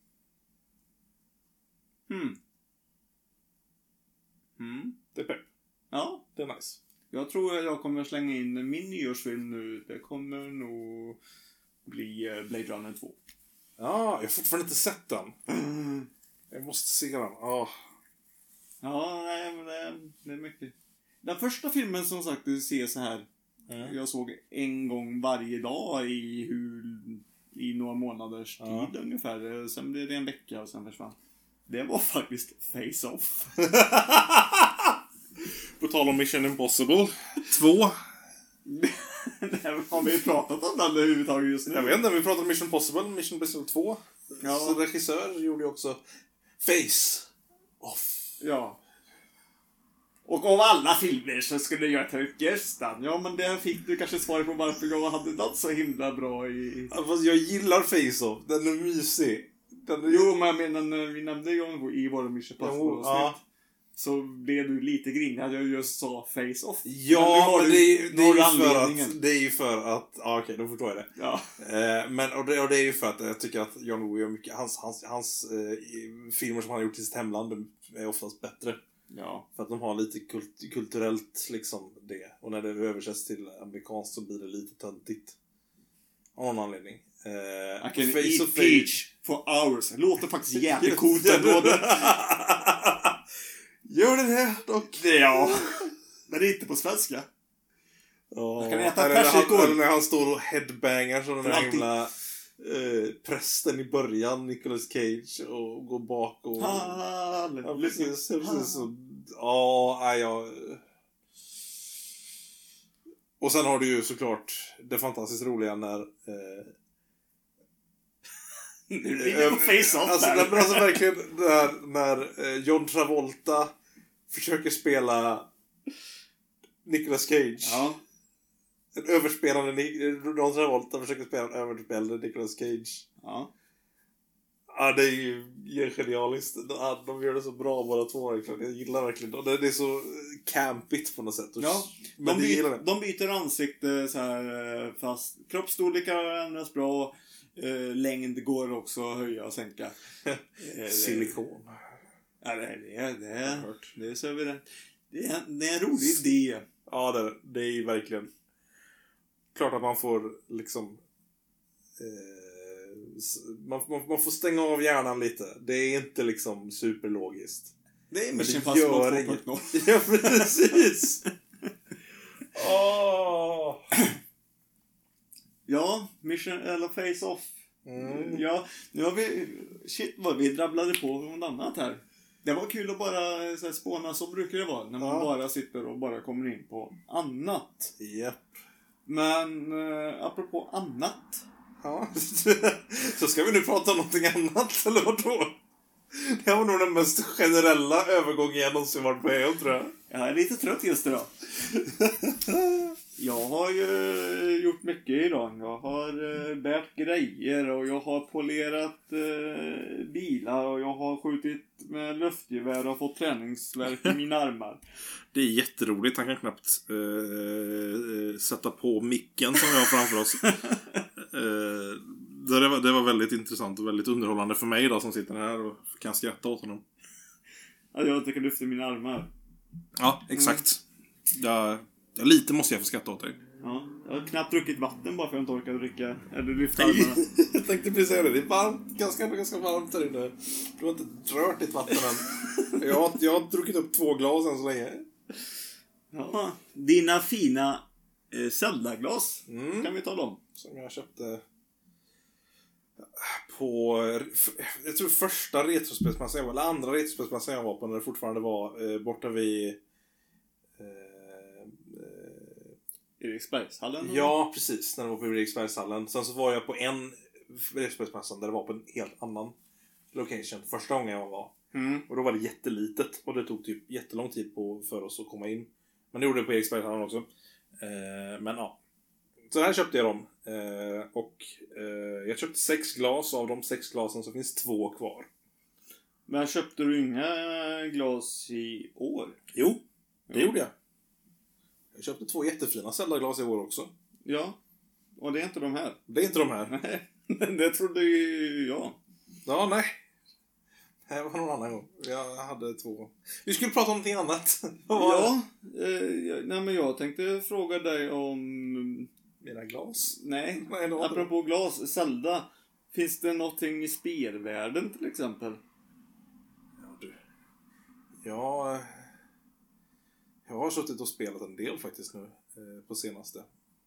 Det är pepp. Ja, det är nice. Jag tror att jag kommer slänga in min nyårsfilm nu. Det kommer nog bli Blade Runner 2. Ja, jag har fortfarande inte sett den. Jag måste se den. Ja, nej, men det är mycket. Den första filmen som sagt, du ser så här. Jag såg en gång varje dag i några månaders tid ungefär. Sen blev det en vecka och sen försvann. Det var faktiskt Face-Off. På tal om Mission Impossible 2. Har vi pratat om den överhuvudtaget just nu? Jag vet inte, vi pratade om Mission Impossible 2. Ja. Så regissör gjorde ju också Face-Off. Ja. Och av alla filmer så skulle jag ta ut Gerstan. Ja, men det fick du kanske svar på varför jag hade den så himla bra i... Ja, fast jag gillar Face-Off. Den är mysig. Jo, men jag menar när vi nämnde John i våra Mission Impossible så blev du lite grinig att jag just sa Face-Off. Ja, men det är ju för att... Ja, okej, då förstår jag det. Ja. Och det är ju för att jag tycker att John Woo gör mycket... Hans filmer som han har gjort i sitt hemland är oftast bättre. Ja. För att de har lite kulturellt liksom det. Och när det översätts till amerikanskt så blir det lite töntigt. Av någon anledning. I can eat peach for hours. Det låter faktiskt jävligt coolt ändå. Gör det här dock. Ja. Men det är inte på svenska. Jag kan äta eller när han står och headbangar så den där himla prästen i början, Nicolas Cage, och går bak och... Ja, precis. Och sen har du ju såklart det fantastiskt roliga när... Nu blir det på Face-Off alltså verkligen när John Travolta försöker spela Nicolas Cage. Ja. En överspelande John Travolta försöker spela en överspelande Nicolas Cage. Ja. Ja, det är ju genialiskt. De gör det så bra båda två verkligen. Jag gillar verkligen det. Det är så campigt på något sätt. Ja, de byter ansikte så här, fast kroppsstorlekar ändras bra. Längd går också att höja och sänka. Silikon. Ja, det är så överallt. Det är en rolig idé. Ja, det är ju verkligen klart att man får liksom man får stänga av hjärnan lite. Det är inte liksom superlogiskt. Det är Mission Impossible 2.0. Ja, precis. Ja, Mission eller Face-Off. Ja, nu har vi... Shit, vad vi drabblade på något annat här. Det var kul att bara så här, spåna, så brukar det vara. När man bara sitter och bara kommer in på annat. Japp. Men apropå annat. Ja. Så ska vi nu prata om någonting annat, eller vadå? Det var nog den mest generella övergången jag någonsin varit med om, tror jag. Jag är lite trött just idag. Jag har ju gjort mycket idag. Jag har bärt grejer och jag har polerat bilar och jag har skjutit med luftgevär och fått träningsvärk i mina armar. Det är jätteroligt. Han kan knappt sätta på micken som vi har framför oss. Det var väldigt intressant och väldigt underhållande för mig då, som sitter här och kan skratta åt honom. Att jag inte kan lyfta mina armar. Ja, exakt. Lite måste jag få skratta åt dig. Ja, jag har knappt druckit vatten bara för att jag inte orkar dricka eller lyfta armarna. Jag tänkte precis säga det. Det är varmt, ganska varmt här inne. Du har inte rört ditt vatten än. Jag har druckit upp 2 glas än så länge. Ja, dina fina Zelda-glas kan vi tala om. Som jag köpte på, jag tror första retrospelsmässan eller andra retrospelsmässan jag var på, när det fortfarande var borta vid Eriksbergshallen? Ja, precis. När det var på Eriksbergshallen. Sen så var jag på en retrospelsmässan där det var på en helt annan location första gången jag var. Och då var det jättelitet och det tog typ jättelång tid för oss att komma in. Men det gjorde det på Eriksbergshallen också. Men ja. Så här köpte jag dem. Jag köpte 6 glas. Av de 6 glasen så finns 2 kvar. Men köpte du inga glas i år? Jo, det gjorde jag. Jag köpte 2 jättefina Zelda-glas i år också. Ja, och det är inte de här. Det är inte de här. Nej, det trodde ju jag. Ja, nej. Det var någon annan gång. Jag hade 2. Vi skulle prata om någonting annat. Nej, men jag tänkte fråga dig om... Mina glas? Nej, apropå glas, Zelda. Finns det någonting i spelvärlden till exempel? Ja, du. Jag har suttit och spelat en del faktiskt nu på senaste.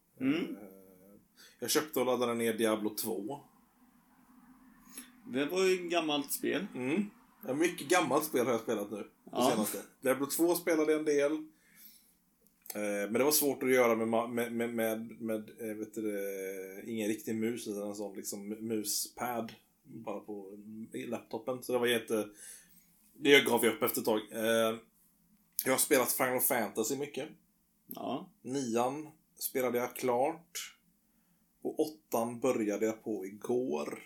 Jag köpte och laddade ner Diablo 2. Det var ju ett gammalt spel. Mycket gammalt spel har jag spelat nu på senaste. Diablo 2 spelade jag en del. Men det var svårt att göra med vet du, ingen riktig mus utan en sån liksom muspad bara på laptopen. Så det var det gav jag upp efter ett tag. Jag har spelat Final Fantasy mycket. Ja. 9 spelade jag klart. Och 8 började jag på igår.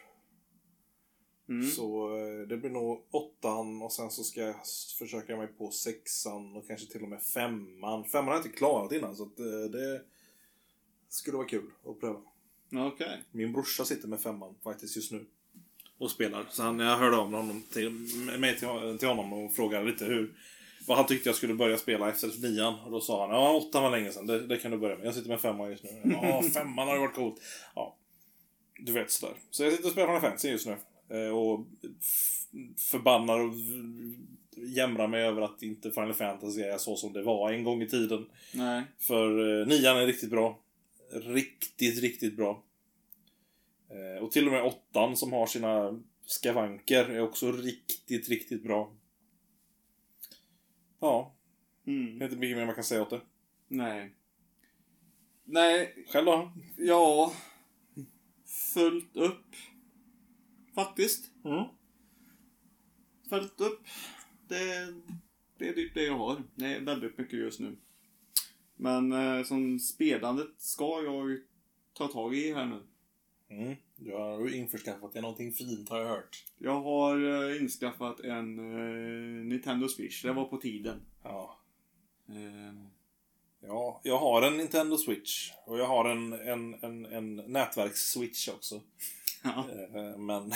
Så det blir nog 8 och sen så ska jag försöka mig på 6 och kanske till och med 5. 5 har jag inte klarat innan så att det skulle vara kul att pröva. Okay. Min brorsa sitter med 5 faktiskt just nu och spelar. Så jag hörde om honom till honom och frågade lite vad han tyckte jag skulle börja spela efter 9. Och då sa han, 8 var länge sedan, det kan du börja med. Jag sitter med 5 just nu. 5 har ju varit coolt. Ja, du vet sådär. Så jag sitter och spelar Final Fantasy just nu. Och förbannar och jämrar mig över att inte Final Fantasy är så som det var en gång i tiden. Nej. För 9 är riktigt bra. Riktigt bra. Och till och med 8 som har sina skavanker är också riktigt bra. Ja. Det är inte mycket mer man kan säga åt det. Nej. Själv då? Ja. Fullt upp. Faktiskt. Följt upp. Det är typ det jag har. Det är väldigt mycket just nu. Men som spelandet ska jag ju ta tag i här nu. Du har ju införskaffat dig någonting fint har jag hört. Jag har inskaffat en Nintendo Switch. Det var på tiden. Ja. Ja, jag har en Nintendo Switch. Och jag har en nätverks-switch också. Ja. Men...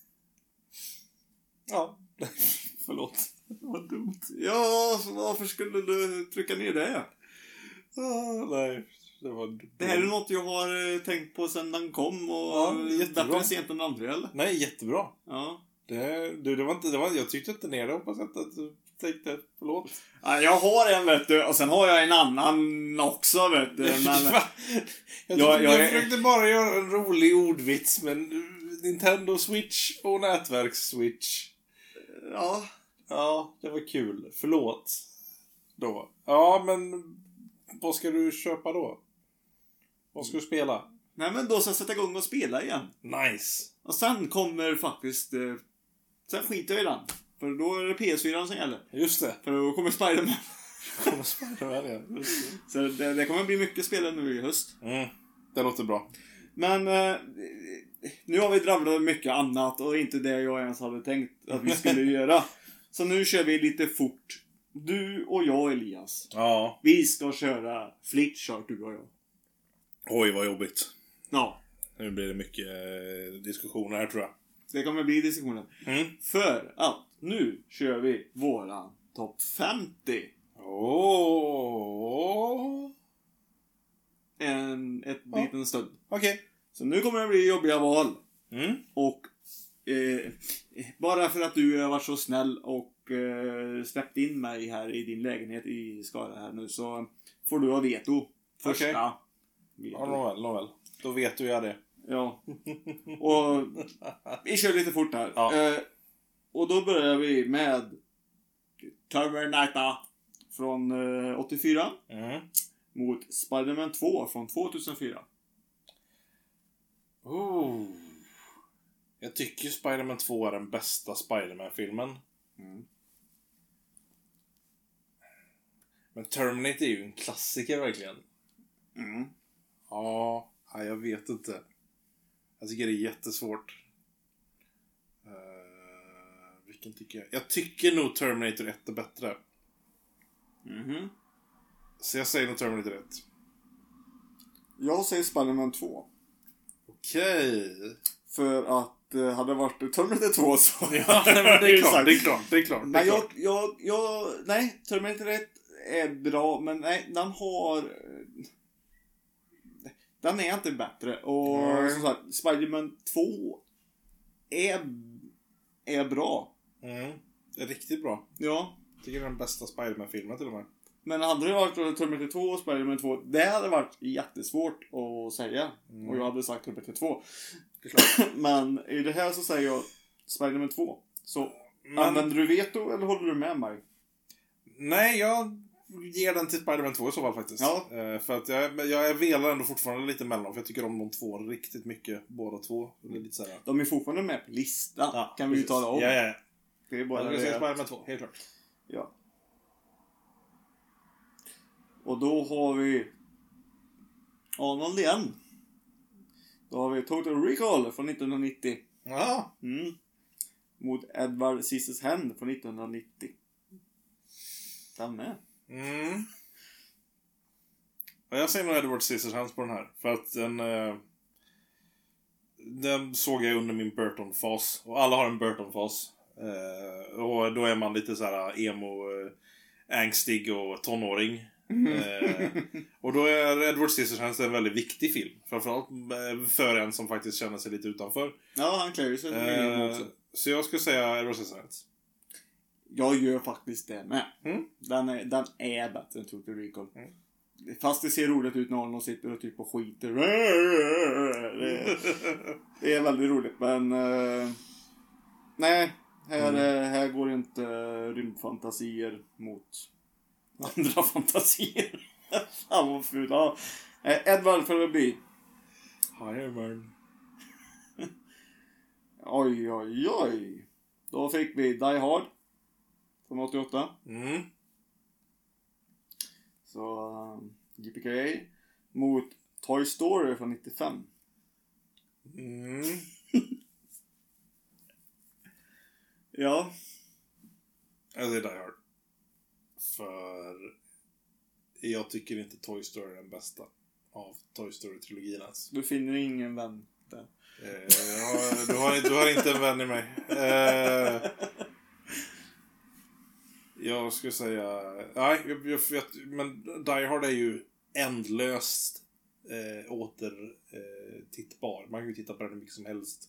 ja, förlåt. Vad dumt. Ja, varför skulle du trycka ner det? Nej, det här är något jag har tänkt på sedan den kom. Och bättre sent än aldrig, eller? Nej, jättebra. Ja. Jag tyckte inte ner det. Hoppas att du tänkte, förlåt. Ja, jag har en, vet du. Och sen har jag en annan också, vet du. Men, jag försökte bara göra en rolig ordvits. Men Nintendo Switch och nätverks-switch. Ja. Ja, det var kul. Förlåt. Då. Ja, men vad ska du köpa då? Vad ska du spela? Nej, men då ska jag sätta igång och spela igen. Nice. Och sen kommer faktiskt... sen skiter jag i den. För då är det PS4 som gäller. Just det. För då kommer Spider-Man. Ja. Så det kommer bli mycket spel nu i höst. Det låter bra. Men nu har vi drabblat mycket annat och inte det jag ens hade tänkt att vi skulle göra. Så nu kör vi lite fort. Du och jag, Elias. Ja. Vi ska köra flitchart, du och jag. Oj, vad jobbigt. Ja. Nu blir det mycket diskussioner här, tror jag. Det kommer bli diskussioner. För att nu kör vi våran topp 50. Ett liten stund. Okej. Så nu kommer det bli jobbiga val. Och bara för att du har varit så snäll och släppt in mig här i din lägenhet i Skara här nu, så får du ha veto. Första veto. Ja, nåväl. Då vet du det. Ja. Och vi kör lite fort här. Ja. Och då börjar vi med Terminator från 84 mot Spider-Man 2 från 2004. Jag tycker Spider-Man 2 är den bästa Spider-Man-filmen. Men Terminator är ju en klassiker verkligen. Ja, jag vet inte. Jag tycker det är jättesvårt. Vilken tycker jag? Jag tycker nog Terminator 1 är bättre. Så jag säger nog Terminator 1. Jag säger Spider-Man 2. Okej. För att hade det varit Terminator 2 så... Ja, men det är klart. Men nej, Terminator 1 är bra, men nej, den är inte bättre. Och som sagt, Spider-Man 2 är bra. Det är riktigt bra. Ja. Tycker det är den bästa Spider-Man-filmen till och med. Men hade det varit Terminator 2 och Spider-Man 2, det hade varit jättesvårt att säga. Och jag hade sagt Terminator 2. Det är klart. Men i det här så säger jag Spider-Man 2. Så använder du veto eller håller du med mig? Nej, jag ger den till Spider-Man 2 i så fall faktiskt. Ja. För att jag velar ändå fortfarande lite mellan. För jag tycker om de två riktigt mycket. Båda två. Det är lite såhär. De är fortfarande med på listan. Ja, kan vi ju tala om. Ja. Det är bara jag säger Spider-Man 2, helt klart. Ja. Och då har vi Arnold igen. Då har vi Total Recall från 1990. Ja. Mot Edward Scissorhands från 1990. Den med. Ja, jag säger nog Edward Scissorhands på den här. För att den såg jag under min Burton-fas. Och alla har en Burton-fas. Och då är man lite så här emo, angstig och tonåring. Och då är Edward Scissorhands en väldigt viktig film. Framförallt för en som faktiskt känner sig lite utanför. Ja, han klär ju sig också. Så jag skulle säga Edward Scissorhands. Jag gör faktiskt det med. Den är bättre än Total Recall. Fast det ser roligt ut när någon sitter och typ och skiter. Det är väldigt roligt. Men nej, här går inte rymdfantasier mot andra fantasier. Fan vad fult. Ja. Edward för att bli. Hireman. Oj. Då fick vi Die Hard från 88. Så JPK mot Toy Story från 95. Ja. Jag säger Die Hard. För jag tycker inte Toy Story är den bästa av Toy Story-trilogin ens. Du finner ingen vän där. Du har inte en vän i mig. Jag skulle säga... Nej, men Die Hard är ju ändlöst återtittbar. Man kan ju titta på den hur mycket som helst.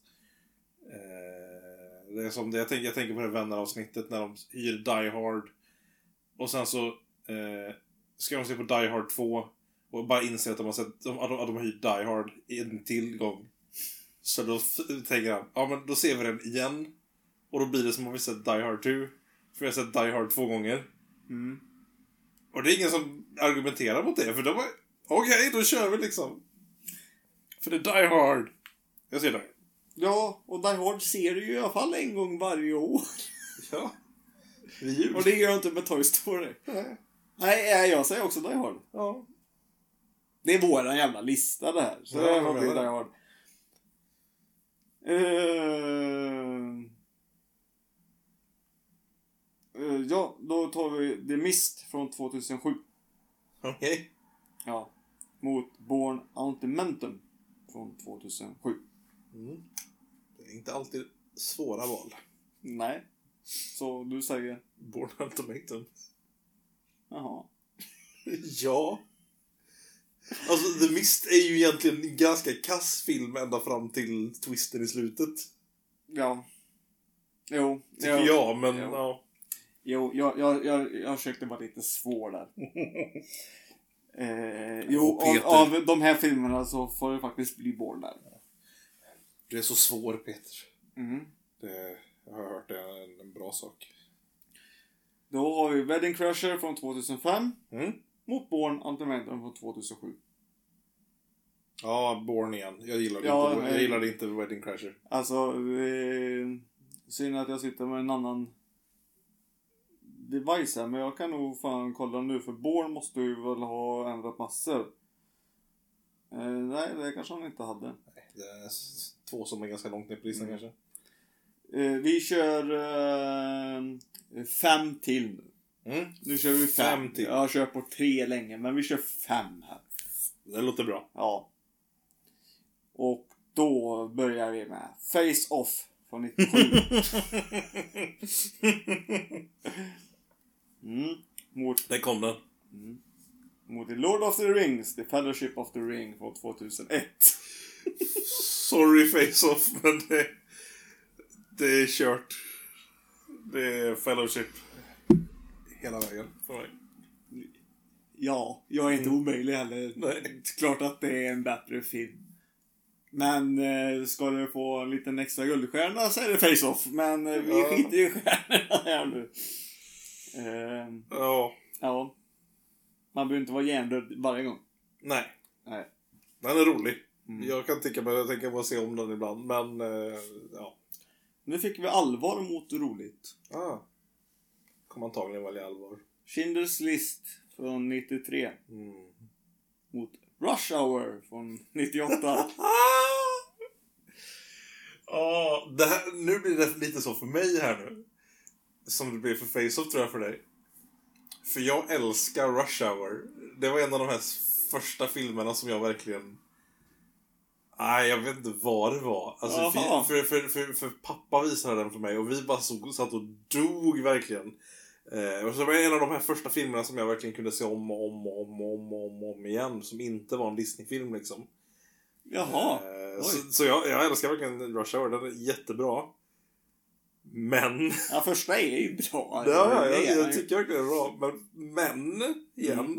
Det är som det, jag tänker på det vänner-avsnittet när de hyr Die Hard. Och sen så ska de se på Die Hard 2 och bara inse att de har hyrt Die Hard en till gång. Så då tänker han, ja men då ser vi den igen. Och då blir det som om vi sett Die Hard 2. För jag har sett Die Hard 2 gånger. Och det är ingen som argumenterar mot det. För de bara, okej, då kör vi liksom. För det är Die Hard. Jag ser Die Hard. Ja, och Die Hard ser du ju i alla fall en gång varje år. Ja. Och det gör jag inte med Toy Story. Nej, jag säger också Die Hard. Ja. Det är våran jävla lista det här. Så det har vi Die Hard. Ja, då tar vi The Mist från 2007. Okej. Ja. Mot Born Ultimatum från 2007. Det är inte alltid svåra val. Nej. Så du säger? Born Ultimatum. Jaha. Ja. Alltså, The Mist är ju egentligen en ganska kass film ända fram till twisten i slutet. Ja. Jo. Tycker jag, men ja. Jo, jag försökte vara lite svår där. Av de här filmerna så får det faktiskt bli Born där. Du är så svår, Peter. Jag har hört det är en bra sak. Då har vi Wedding Crasher från 2005 mot Born Ultimatum från 2007. Ja, Born igen. Jag gillade inte Wedding Crasher. Alltså, synd att jag sitter med en annan device här, men jag kan nog fan kolla nu, för Born måste ju väl ha ändrat massor. Nej, det kanske han inte hade. Nej, det är två som är ganska långt ner på listan kanske. Vi kör 5 till nu. Nu kör vi 5 till. Jag har kört på 3 länge, men vi kör 5 här. Det låter bra. Ja. Och då börjar vi med Face Off från 97. Där kom den. Mot The Lord of the Rings, The Fellowship of the Ring från 2001. Sorry Face Off, men det är kört. Det är Fellowship. hela vägen för mig. Ja, jag är inte omöjlig heller. Nej. Klart att det är en bättre film. Men ska du få en liten extra guldstjärna så är det Face-Off. Men vi skiter i stjärnorna här nu. Ja. Ja. Man behöver inte vara hjärndöd varje gång. Nej. Nej. Den är rolig. Jag kan tänka mig att se om den ibland. Men ja. Nu fick vi allvar mot roligt. Kommer antagligen välja allvar. Schindler's List från 93. Mot Rush Hour från 98. Nu blir det lite så för mig här nu. Som det blir för Face-Off tror jag för dig. För jag älskar Rush Hour. Det var en av de här första filmerna som jag verkligen... Nej, jag vet inte vad det var. Alltså, för pappa visade den för mig. Och vi bara satt och dog verkligen. Och så var det en av de här första filmerna som jag verkligen kunde se om igen. Som inte var en Disney-film liksom. Jaha. Så jag älskar verkligen Rush Hour. Den är jättebra. Men... Ja, första är ju bra. Ja, jag tycker verkligen det är bra. Men igen.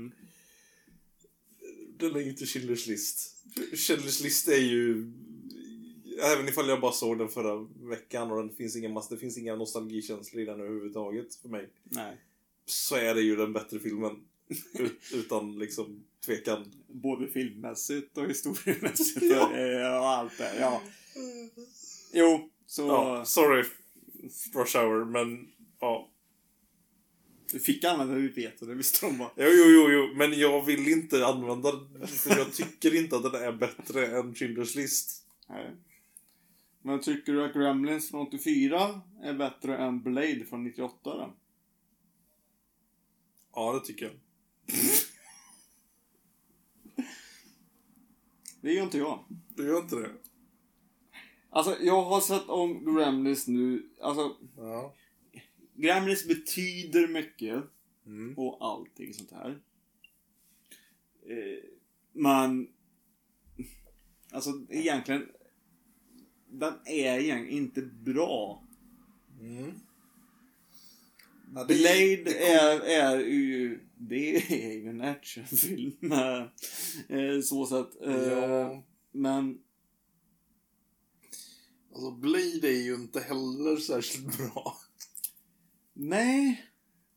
Den är inte Schindler's List. Schindler's List är ju... Även ifall jag bara såg den förra veckan och det finns inga nostalgikänslor i den överhuvudtaget för mig. Nej. Så är det ju den bättre filmen. Utan liksom tvekan. Både filmmässigt och historiemässigt och allt det. Ja. Jo, så... Ja, sorry Rush Hour, men ja. Du fick använda det, vet det visste de bara. Jo, men jag vill inte använda den. För jag tycker inte att den är bättre än Schindler's List. Nej. Men tycker du att Gremlins från 84 är bättre än Blade från 98 då? Ja, det tycker jag. Det gör inte jag. Du gör inte det? Alltså, jag har sett om Gremlins nu. Alltså, ja. Gremlins betyder mycket. Och allting sånt här. Men alltså, egentligen den är egentligen inte bra. Ja, Blade är ju... Det är ju en actionfilm. Så sätt. Ja. Men... Alltså, Blade är ju inte heller särskilt bra. Nej.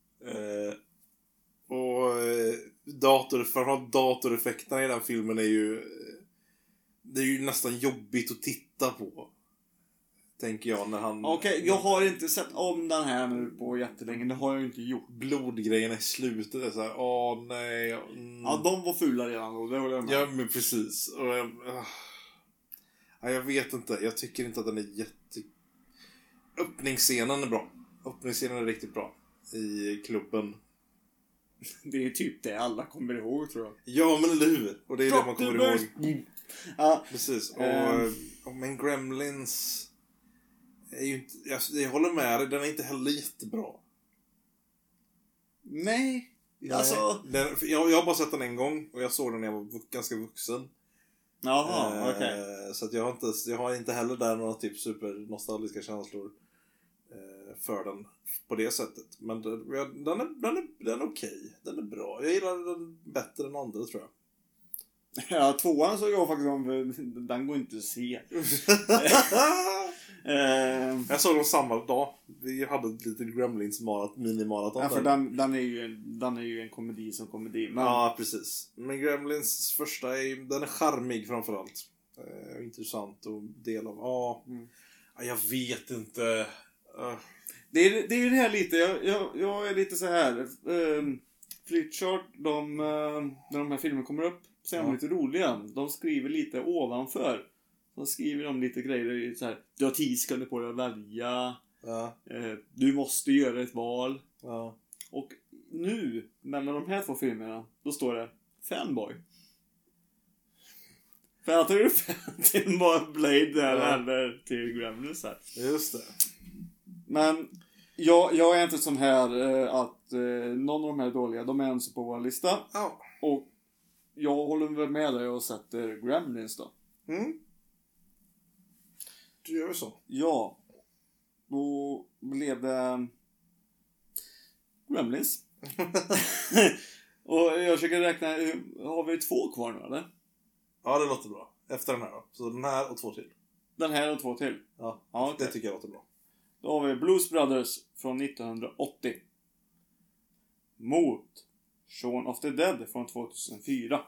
Datoreffekterna i den filmen är ju... Det är ju nästan jobbigt att titta på. Tänker jag när han... Okej, jag har inte sett om den här nu på jättelänge. Det har jag inte gjort. Blodgrejerna i slutet är såhär, nej. Ja, de var fula redan då, det håller jag med. Ja, men precis. Och jag vet inte. Jag tycker inte att den är Öppningsscenen är bra. Öppningsscenen är riktigt bra. I klubben. Det är typ det alla kommer ihåg, tror jag. Ja, men eller hur? Och det är det man kommer ihåg. Ja. Precis. Men Gremlins är ju inte... Jag håller med dig, den är inte heller jättebra. Nej. Alltså... Jag har bara sett den en gång. Och jag såg den när jag var ganska vuxen. Jaha, okej. Så att jag har inte heller där några typ super nostalgiska känslor för den på det sättet. Men den är okej. Den är bra. Jag gillar den bättre än andra, tror jag. Ja, tvåan så jag faktiskt om... Den går inte att se. Jag såg dem samma dag. Vi hade ett litet Gremlins minimaraton. Ja, för den är ju en komedi som komedi. Men... Ja, precis. Men Gremlins första den är charmig framförallt. Intressant och del av... Ja, jag vet inte. Det är ju det här lite. Jag är lite så här. Flytchart, när de här filmerna kommer upp, så är de lite roliga. De skriver lite ovanför. Så skriver de lite grejer så här. Du har 10 sekunder på dig att välja. Ja. Du måste göra ett val. Ja. Och nu, mellan de här två filmerna, då står det Fanboy. För jag tror det är fan till Blade där, eller till Gremlins här. Just det. Men jag är inte sån här att någon av de här är dåliga. De är ens på vår lista. Ja. Och jag håller väl med dig och sätter Gremlins då. Du gör så. Ja. Då blev det Gremlins. Och jag försöker räkna, har vi 2 kvar nu eller? Ja, det låter bra. Efter den här då. Så den här och 2 till. Den här och 2 till. Ja, okay. Det tycker jag låter bra. Då har vi Blues Brothers från 1980. Mot Shaun of the Dead från 2004.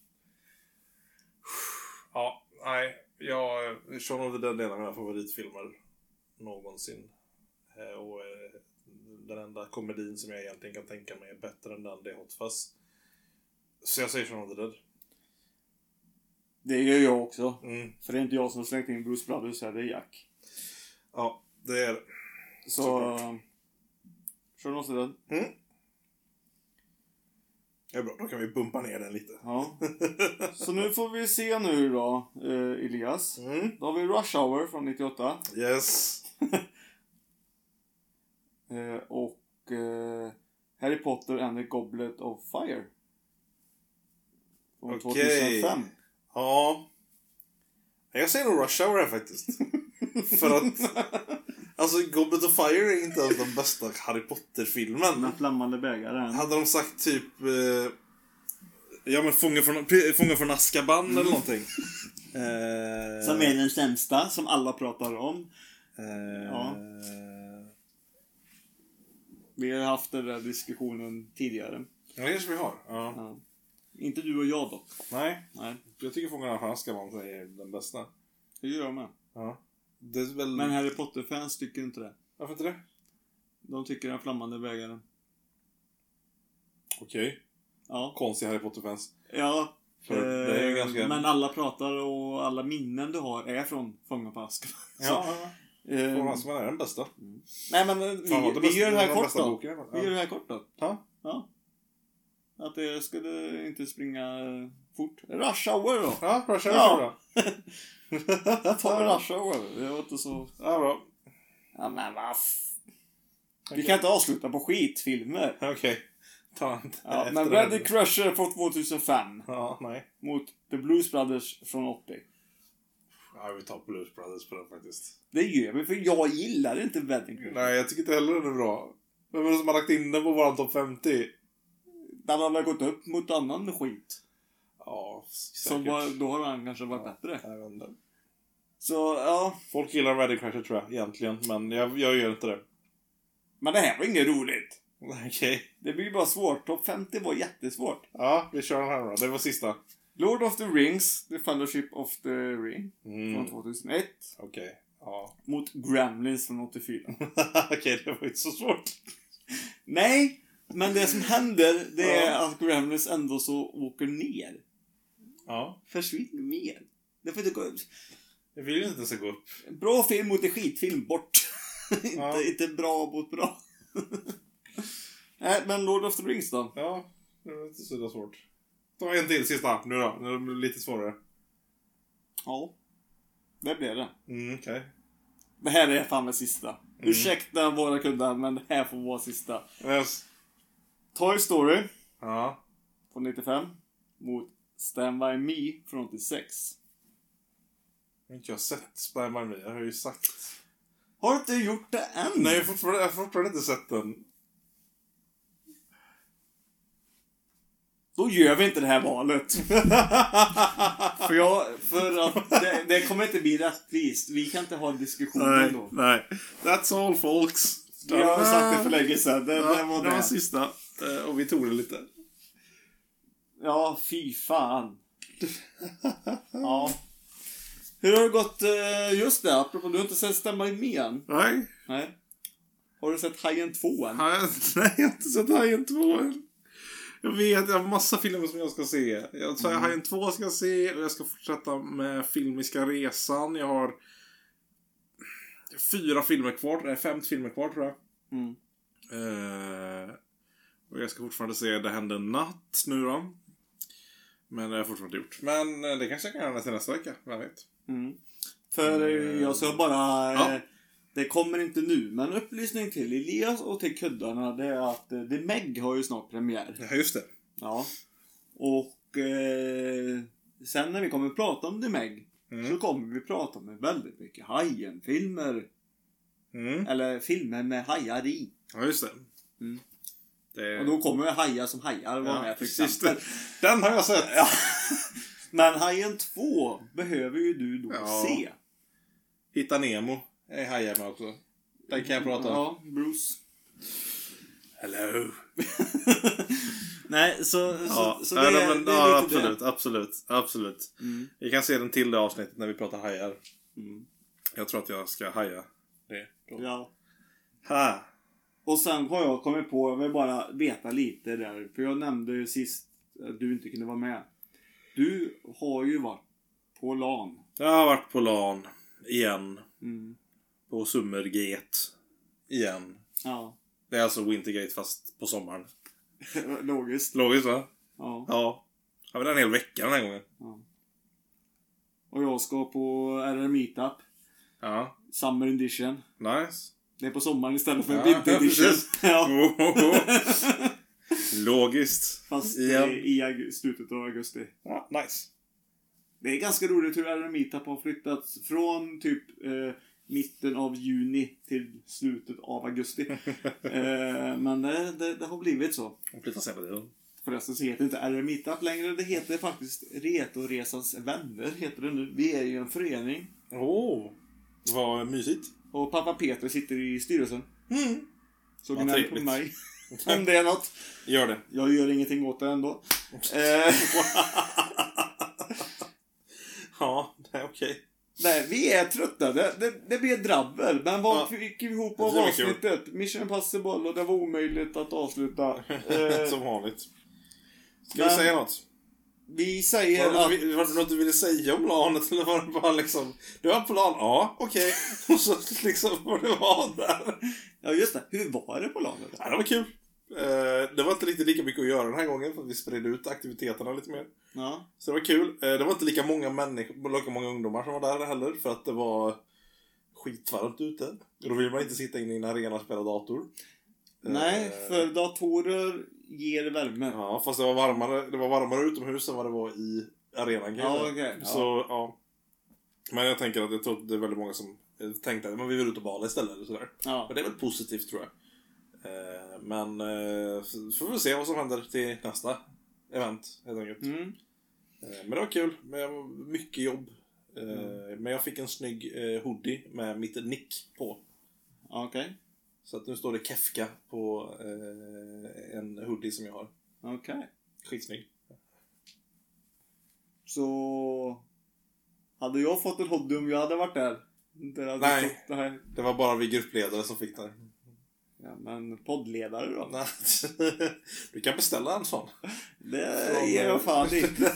Ja, nej. Shaun of the Dead är en av mina favoritfilmer någonsin. Och den enda komedin som jag egentligen kan tänka mig är bättre än den, det är Hot Fuzz. Så jag säger Shaun of the Dead. Det gör jag också. Mm. För det är inte jag som har slängt in Blues Brothers här, det är Jack. Ja, det är det. Så Shaun of the Dead. Mm. Ja, bra, då kan vi bumpa ner den lite. Ja. Så nu får vi se nu då, Elias. Då har vi Rush Hour från 98. Yes. Och Harry Potter and the Goblet of Fire från 2005. Ja. Jag säger nog Rush Hour här faktiskt. För att alltså Goblet of Fire är inte ens den bästa Harry Potter-filmen. Den flammande bägaren. Hade de sagt typ ja men Fången från Azkaban eller någonting. Som är den sämsta som alla pratar om. Ja. Vi har haft den där diskussionen tidigare. Ja, det kanske vi har. Ja. Ja. Inte du och jag dock. Nej. Nej. Jag tycker Fången från Azkaban är den bästa. Det gör jag med. Ja. Det är väl... Men Harry Potter-fans tycker inte det. Varför inte det? De tycker den flammande bägaren. Okej. Ja. Konstig Harry Potter-fans. Ja. För det är ju ganska... Men alla pratar och alla minnen du har är från Fången på Azkaban. Ja. Fången på Azkaban är den bästa. Nej men vi gör det här kort då. Boken, ja. Vi gör det här kort då. Ja. Ja. Att det skulle inte springa fort. Rush Hour då. Ja, Rush Hour Ja. då. Ta med Rush Hour. Det var inte så... Ja, bra. Ja men vad... Vi kan inte avsluta på skitfilmer. Okej. Ta en Ja, efter men den. Ready Crusher från 2005. Ja, nej. Mot The Blues Brothers från 80. Ja, vi tar Blues Brothers på den faktiskt. Det gör vi, för jag gillar inte Wedding Crusher. Nej, jag tycker inte heller den är bra. Vem är det som har lagt in den på våran topp 50? Den har väl gått upp mot annan skit. Ja, säkert. Som då har han kanske varit bättre. Jag vet inte. Så, ja. Folk gillar Ready Crusher tror jag, egentligen. Men jag gör inte det. Men det här var inget roligt. Okej. Det blir bara svårt. Topp 50 var jättesvårt. Ja, vi kör den här då. Det var sista. Lord of the Rings, The Fellowship of the Ring. Från 2001. Okej. Ja. Mot Gremlins från 84. Okej, det var inte så svårt. Nej, men det som händer, det är att Gremlins ändå så åker ner. Ja. Försvinner mer. Det får inte gå upp. Jag vill inte att det ska gå upp. Bra film mot en skitfilm, bort. Ja. inte bra mot bra. Nej, men Lord of the Rings då? Ja, det var inte så svårt. Ta en till sista nu då. Nu är det lite svårare. Ja. Det blev det. Okej. Det här är fan med sista. Ursäkta våra kunder, men det här får vara sista. Yes. Toy Story Ja. från 95 mot Stand By Me från 86. Jag har inte sett Stand By Me, jag har ju sagt. Har du inte gjort det än? Nej, jag har fortfarande inte sett den. Då gör vi inte det här valet. för att det kommer inte bli rättvist. Vi kan inte ha en diskussion då. Nej. That's all folks. Vi har sagt det för länge sedan. Det var sista. Och vi tog det lite. Ja, fy fan. Ja. Hur har det gått just det? Apropå, du har inte sett Stämma i med? Nej. Har du sett Hajen 2 än? Nej, jag har inte sett Hajen 2 än. Jag vet, jag har massa filmer som jag ska se. Hajen 2 ska jag se. Och jag ska fortsätta med Filmiska resan. Jag har 4 filmer kvar. 5 filmer kvar tror jag. Och jag ska fortfarande se Det hände en natt nu då. Men det har jag fortfarande gjort. Men det kanske jag kan göra till nästa vecka. Vem vet. För jag ska bara... Det kommer inte nu, men upplysning till Elias och till kuddarna, det är att The Meg har ju snart premiär. Ja, just det. Ja. Och sen när vi kommer att prata om The Meg så kommer vi prata om väldigt mycket Hajen-filmer. Eller filmer med hajar i. Ja, just det. Och då kommer Hajar som hajar vara med till exempel. Den har jag sett. Ja. Men Hajen 2 behöver ju du då se. Hitta Nemo är Hajar med också. Den kan jag prata om. Ja, Bruce. Hello. Nej, så det är lite absolut. Vi kan se den till det avsnittet när vi pratar hajar. Jag tror att jag ska haja det då. Ja. Ha. Och sen har jag kommit på, jag vill bara veta lite där, för jag nämnde ju sist att du inte kunde vara med. Du har ju varit på LAN. Jag har varit på LAN igen. På Summergate igen. Ja. Det är alltså Wintergate fast på sommaren. Logiskt. Logiskt, va? Ja. Ja. Jag var där en hel vecka den här gången. Ja. Och jag ska på RR Meetup. Ja. Summer Edition. Nice. Det är på sommaren istället för Winter Edition. Ja. Logiskt. Fast igen. i slutet av augusti. Ja, nice. Det är ganska roligt hur RR Meetup har flyttats från typ mitten av juni till slutet av augusti. Men det har blivit så. Och flyttar sen på det. Förresten så heter det inte RR Meetup längre. Det heter faktiskt Retoresans vänner heter det nu. Vi är ju en förening. Vad mysigt. Och pappa Peter sitter i styrelsen. Så Vad gnäll på trevligt. mig. Om det är något. Gör det. Jag gör ingenting åt det ändå. Ja, det är okej. Nej, vi är trötta. Det blir drabbel. Men vad fick vi ihop av Det var avsnittet? Mission Impossible och det var omöjligt att avsluta. Som vanligt. Ska vi säga något? Vi säger var det något du ville säga om LANet? Eller var det bara liksom... Du var på LAN? Ja, okej. Och så liksom var det var där. Ja, just det. Hur var det på LAN? Ja, det var kul. Det var inte riktigt lika mycket att göra den här gången. För att vi spred ut aktiviteterna lite mer. Ja. Så det var kul. Det var inte lika många människor, lika många ungdomar som var där heller. För att det var skitvarmt ute. Och då vill man inte sitta inne i en arena och spela dator. Nej, för datorer ger värme. Ja, fast det var varmare utomhus än vad det var i arenan. Ja, okej. Så, ja. Men jag tänker att jag tror att det är väldigt många som tänkte att vi vill ut och bada istället. Eller sådär. Ja. Och det är väl positivt, tror jag. Men får vi se vad som händer till nästa event, helt enkelt. Men det var kul. Mycket jobb. Men jag fick en snygg hoodie med mitt nick på. Okej. Så att nu står det Kefka på en hoodie som jag har. Okej. Skitsnygg. Så... Hade jag fått en hoodie om jag hade varit där? Nej, det var bara vi gruppledare som fick det. Ja, men poddledare då? Nej. Du kan beställa en sån. Det ger jag fan inte.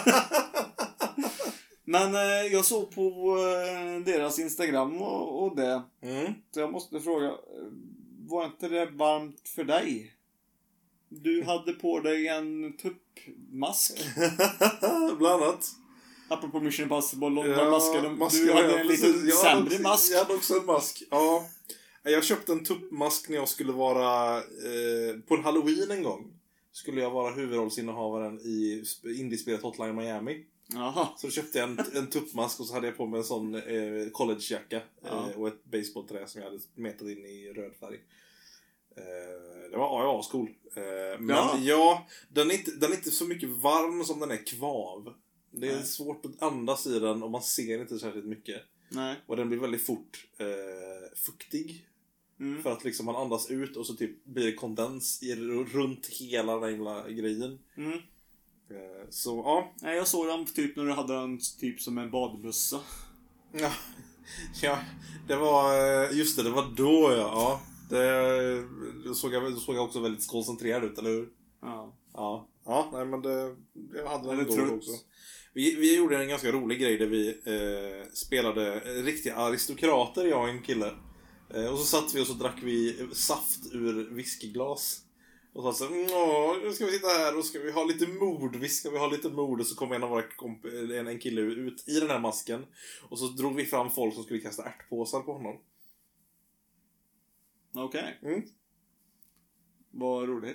Men jag såg på deras Instagram och det. Så jag måste fråga, var inte det varmt för dig? Du hade på dig en tuppmask. Bland annat. Apropå Mission Impossible och masker. Du hade en lite sämre mask. Jag hade också en mask. Ja. Jag köpte en tuppmask när jag skulle vara på en Halloween en gång. Skulle jag vara huvudrollsinnehavaren i indiespelet Hotline Miami. Jaha. Så då köpte jag en tuppmask och så hade jag på mig en sån collegejacka och ett baseballträ som jag hade metat in i röd färg. Det var ascool. Men den är inte så mycket varm som den är kvav. Det är svårt att andas i den och man ser inte särskilt mycket. Nej. Och den blir väldigt fort fuktig. För att liksom man andas ut och så typ blir det kondens runt hela den jävla grejen. Så ja. Nej, jag såg dem typ när du hade den typ som en badbössa. Ja, det var just det var då ja. Då såg jag också väldigt koncentrerad ut, eller hur? Ja, nej men jag hade den då också. Vi gjorde en ganska rolig grej där vi spelade riktiga aristokrater, jag och en kille. Och så satt vi och så drack vi saft ur whiskyglas. Och så nu ska vi sitta här och ska vi ha lite mod. Visst ska vi ha lite mod. Och så kom en av våra en kille ut i den här masken. Och så drog vi fram folk som skulle kasta ärtpåsar på honom. Okej. Vad roligt.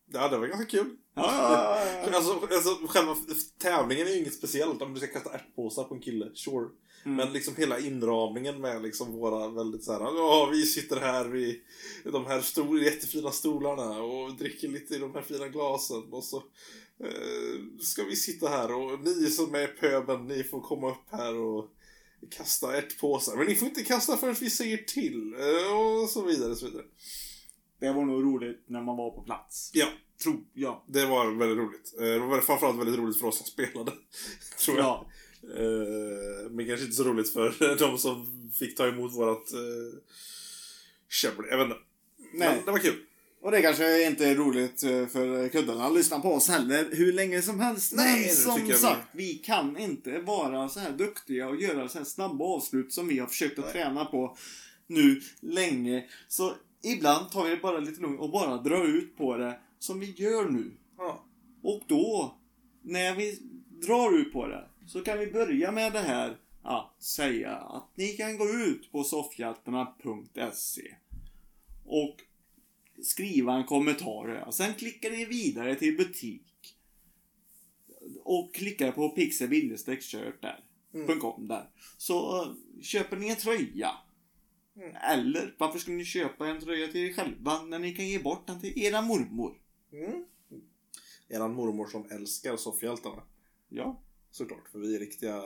Ja, det var ganska kul. Ja. Alltså själva tävlingen är ju inget speciellt. Om du ska kasta ärtpåsar på en kille, sure. Men liksom hela inramningen med liksom våra väldigt så här, vi sitter här vid de här jättefina stolarna och dricker lite i de här fina glasen och så ska vi sitta här och ni som är pöben, ni får komma upp här och kasta ärtpåsar. Men ni får inte kasta förrän vi säger till och så vidare och så vidare. Det var nog roligt när man var på plats. Ja. Tror jag. Det var väldigt roligt. Det var framförallt väldigt roligt för oss som spelade. Tror jag. Ja. Men kanske inte så roligt för de som fick ta emot vårat käbbel. Jag vet inte. Nej. Men det var kul. Och det kanske inte är roligt för kuddarna att lyssna på oss heller hur länge som helst. Nej, men som sagt, vi kan inte vara så här duktiga och göra så här snabba avslut som vi har försökt att träna på nu länge. Så ibland tar vi det bara lite lugnt och bara drar ut på det som vi gör nu. Ja. Och då, när vi drar ut på det, så kan vi börja med det här att säga att ni kan gå ut på soffhjältarna.se och skriva en kommentar. Sen klickar ni vidare till butik och klickar på pixel-shirt där. .com där. Så köper ni en tröja. Eller varför ska ni köpa en tröja till er själva när ni kan ge bort den till era mormor? Eran mormor som älskar soffhjältarna. Ja. Såklart, för vi är riktiga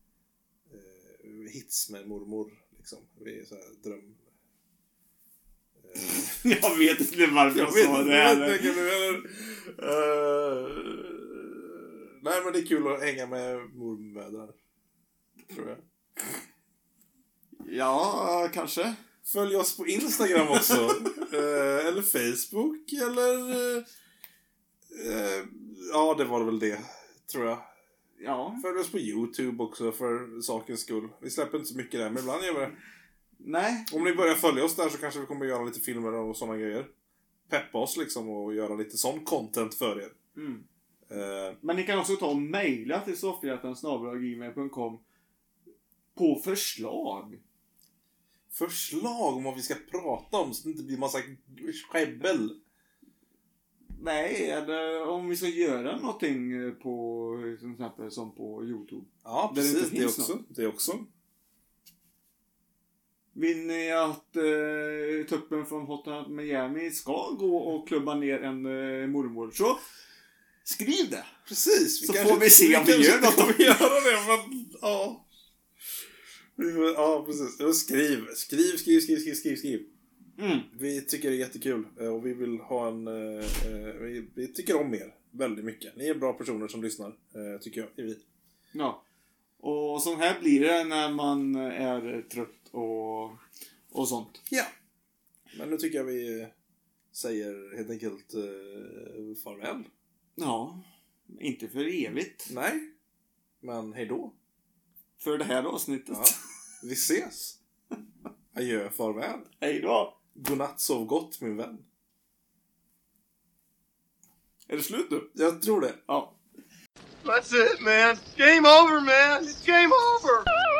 hits med mormor liksom. Vi är så här dröm. Jag vet inte varför jag sa det här. Nej, men det är kul att hänga med mormödrar, tror jag. Ja, kanske. Följ oss på Instagram också. Eller Facebook. Eller ja, det var väl det, tror jag. Ja. Följ oss på YouTube också för sakens skull. Vi släpper inte så mycket där, men ibland gör vi det. Nej. Om ni börjar följa oss där så kanske vi kommer göra lite filmer och sådana grejer. Peppa oss liksom och göra lite sån content för er. Men ni kan också ta och mejla till soffhjältarna@gmail.com på förslag. Förslag om vad vi ska prata om, så det inte blir massa skäbbel. Nej, eller om vi ska göra någonting på, till exempel som på YouTube. Ja, precis. Det också. Vill ni att tuppen från Hot Miami ska gå och klubba ner en mormor, så skriv det. Precis. Så får vi se om vi gör något. Kommer göra det, men ja. Ja, precis. Skriv. Vi tycker det är jättekul och vi vill ha en vi tycker om er väldigt mycket. Ni är bra personer som lyssnar, tycker jag, är vi. Ja. Och så här blir det när man är trött och sånt. Ja. Men nu tycker jag vi säger helt enkelt farväl. Ja. Inte för evigt. Nej. Men hej då. För det här avsnittet. Ja. Vi ses. Adjö, farväl. Hej då. Godnatt, sov gott, min vän. Är det slut nu? Jag tror det. Ja. That's it, man. Game over, man. It's game over.